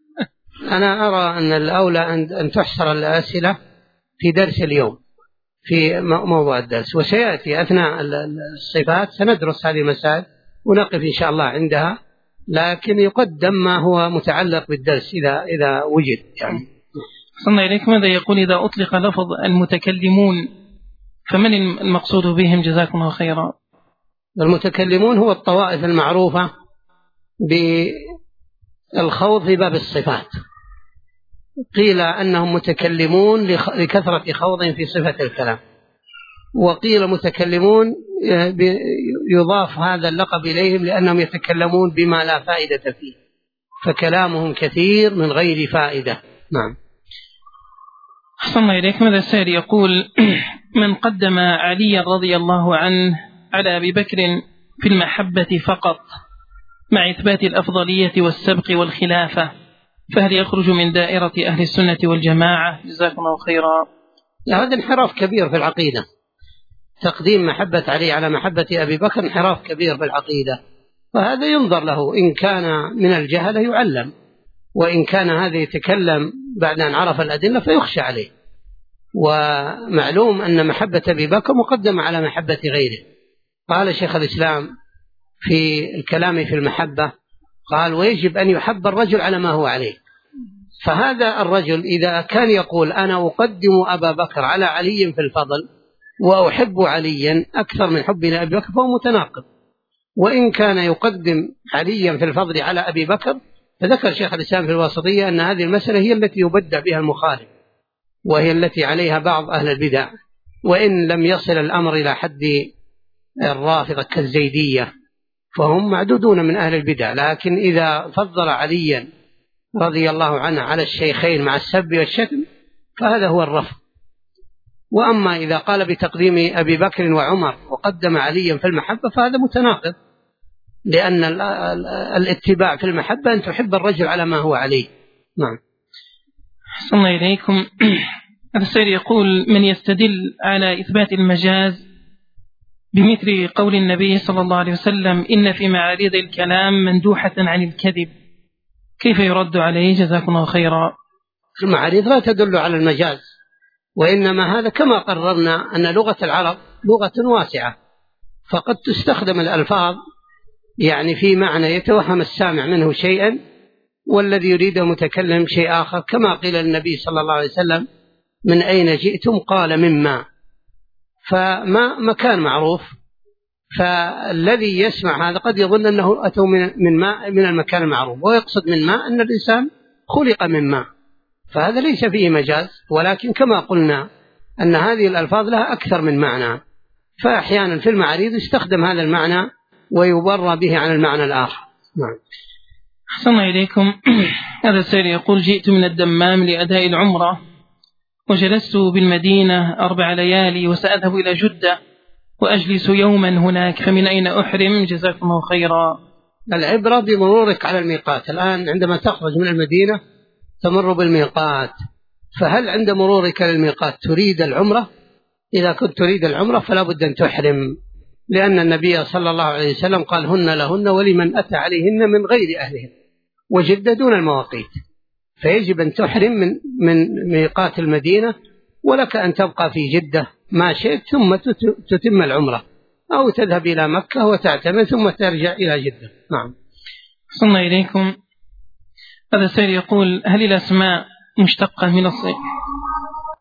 أنا أرى أن الأولى أن تحصر الأسئلة في درس اليوم في موضوع الدرس، وسيأتي أثناء الصفات سندرس هذه المسائل ونقف إن شاء الله عندها، لكن يقدم ما هو متعلق بالدرس إذا وجد. يعني صلى إليكم. هذا يقول: إذا أطلق لفظ المتكلمون فمن المقصود بهم؟ جزاكم الله خيرا. المتكلمون هو الطوائف المعروفة بالخوض في باب الصفات، قيل أنهم متكلمون لكثرة خوضهم في صفة الكلام، وقيل متكلمون يضاف هذا اللقب إليهم لأنهم يتكلمون بما لا فائدة فيه، فكلامهم كثير من غير فائدة. نعم. أحسن الله إليكم. هذا السائل يقول: من قدم علي رضي الله عنه على أبي بكر في المحبة فقط مع إثبات الأفضلية والسبق والخلافة، فهل يخرج من دائرة أهل السنة والجماعة؟ جزاكم الله خيرا. هذا انحراف كبير في العقيدة، تقديم محبة علي على محبة أبي بكر انحراف كبير في العقيدة، فهذا ينظر له، إن كان من الجهل يعلم، وإن كان هذا يتكلم بعد أن عرف الأدلة فيخشى عليه. ومعلوم أن محبة أبي بكر مقدمة على محبة غيره. قال شيخ الإسلام في الكلام في المحبة، قال: ويجب أن يحب الرجل على ما هو عليه. فهذا الرجل إذا كان يقول: أنا أقدم أبا بكر على علي في الفضل وأحب عليا أكثر من حبي لأبي بكر، فهو متناقض. وإن كان يقدم عليا في الفضل على أبي بكر، فذكر شيخ الإسلام في الواسطية أن هذه المسألة هي التي يبدع بها المخالف، وهي التي عليها بعض أهل البدع، وإن لم يصل الأمر إلى حد الرافضة كالزيدية فهم معدودون من أهل البدع. لكن إذا فضل عليا رضي الله عنه على الشيخين مع السب والشتم فهذا هو الرفض. وأما إذا قال بتقديم أبي بكر وعمر وقدم عليا في المحبة فهذا متناقض، لأن الاتباع في المحبة أن تحب الرجل على ما هو عليه. نعم. أحسن الله إليكم. السائل يقول: من يستدل على إثبات المجاز بمثل قول النبي صلى الله عليه وسلم: إن في معارض الكلام مندوحة عن الكذب، كيف يرد عليه؟ جزاكم الله خيرا. المعارض لا تدل على المجاز، وإنما هذا كما قررنا أن لغة العرب لغة واسعة، فقد تستخدم الألفاظ يعني في معنى يتوهم السامع منه شيئا والذي يريده متكلم شيء آخر، كما قيل للنبي صلى الله عليه وسلم: من أين جئتم؟ قال: مما. فما مكان معروف، فالذي يسمع هذا قد يظن أنه أتوا من المكان المعروف، ويقصد من ماء أن الإنسان خلق من ماء، فهذا ليس فيه مجاز. ولكن كما قلنا أن هذه الألفاظ لها أكثر من معنى، فأحيانا في المعاريض يستخدم هذا المعنى ويبرى به عن المعنى الآخر. نعم. أحسن الله إليكم. هذا السائل يقول: جئت من الدمام لأداء العمرة وجلست بالمدينة 4 ليالي وسأذهب إلى جدة وأجلس يوما هناك، فمن أين أحرم؟ جزاكم الله خيرا. العبرة بمرورك على الميقات. الآن عندما تخرج من المدينة تمر بالميقات، فهل عند مرورك للميقات تريد العمرة؟ إذا كنت تريد العمرة فلا بد أن تحرم، لأن النبي صلى الله عليه وسلم قال: هن لهن ولمن أتى عليهن من غير أهلهن، وجدة دون المواقيت، فيجب أن تحرم من ميقات المدينة، ولك أن تبقى في جدة ما شئت ثم تتم العمرة، أو تذهب إلى مكة وتعتمر ثم ترجع إلى جدة. نعم. صلى الله إليكم. هذا السائل يقول: هل الأسماء مشتقة من الصفات؟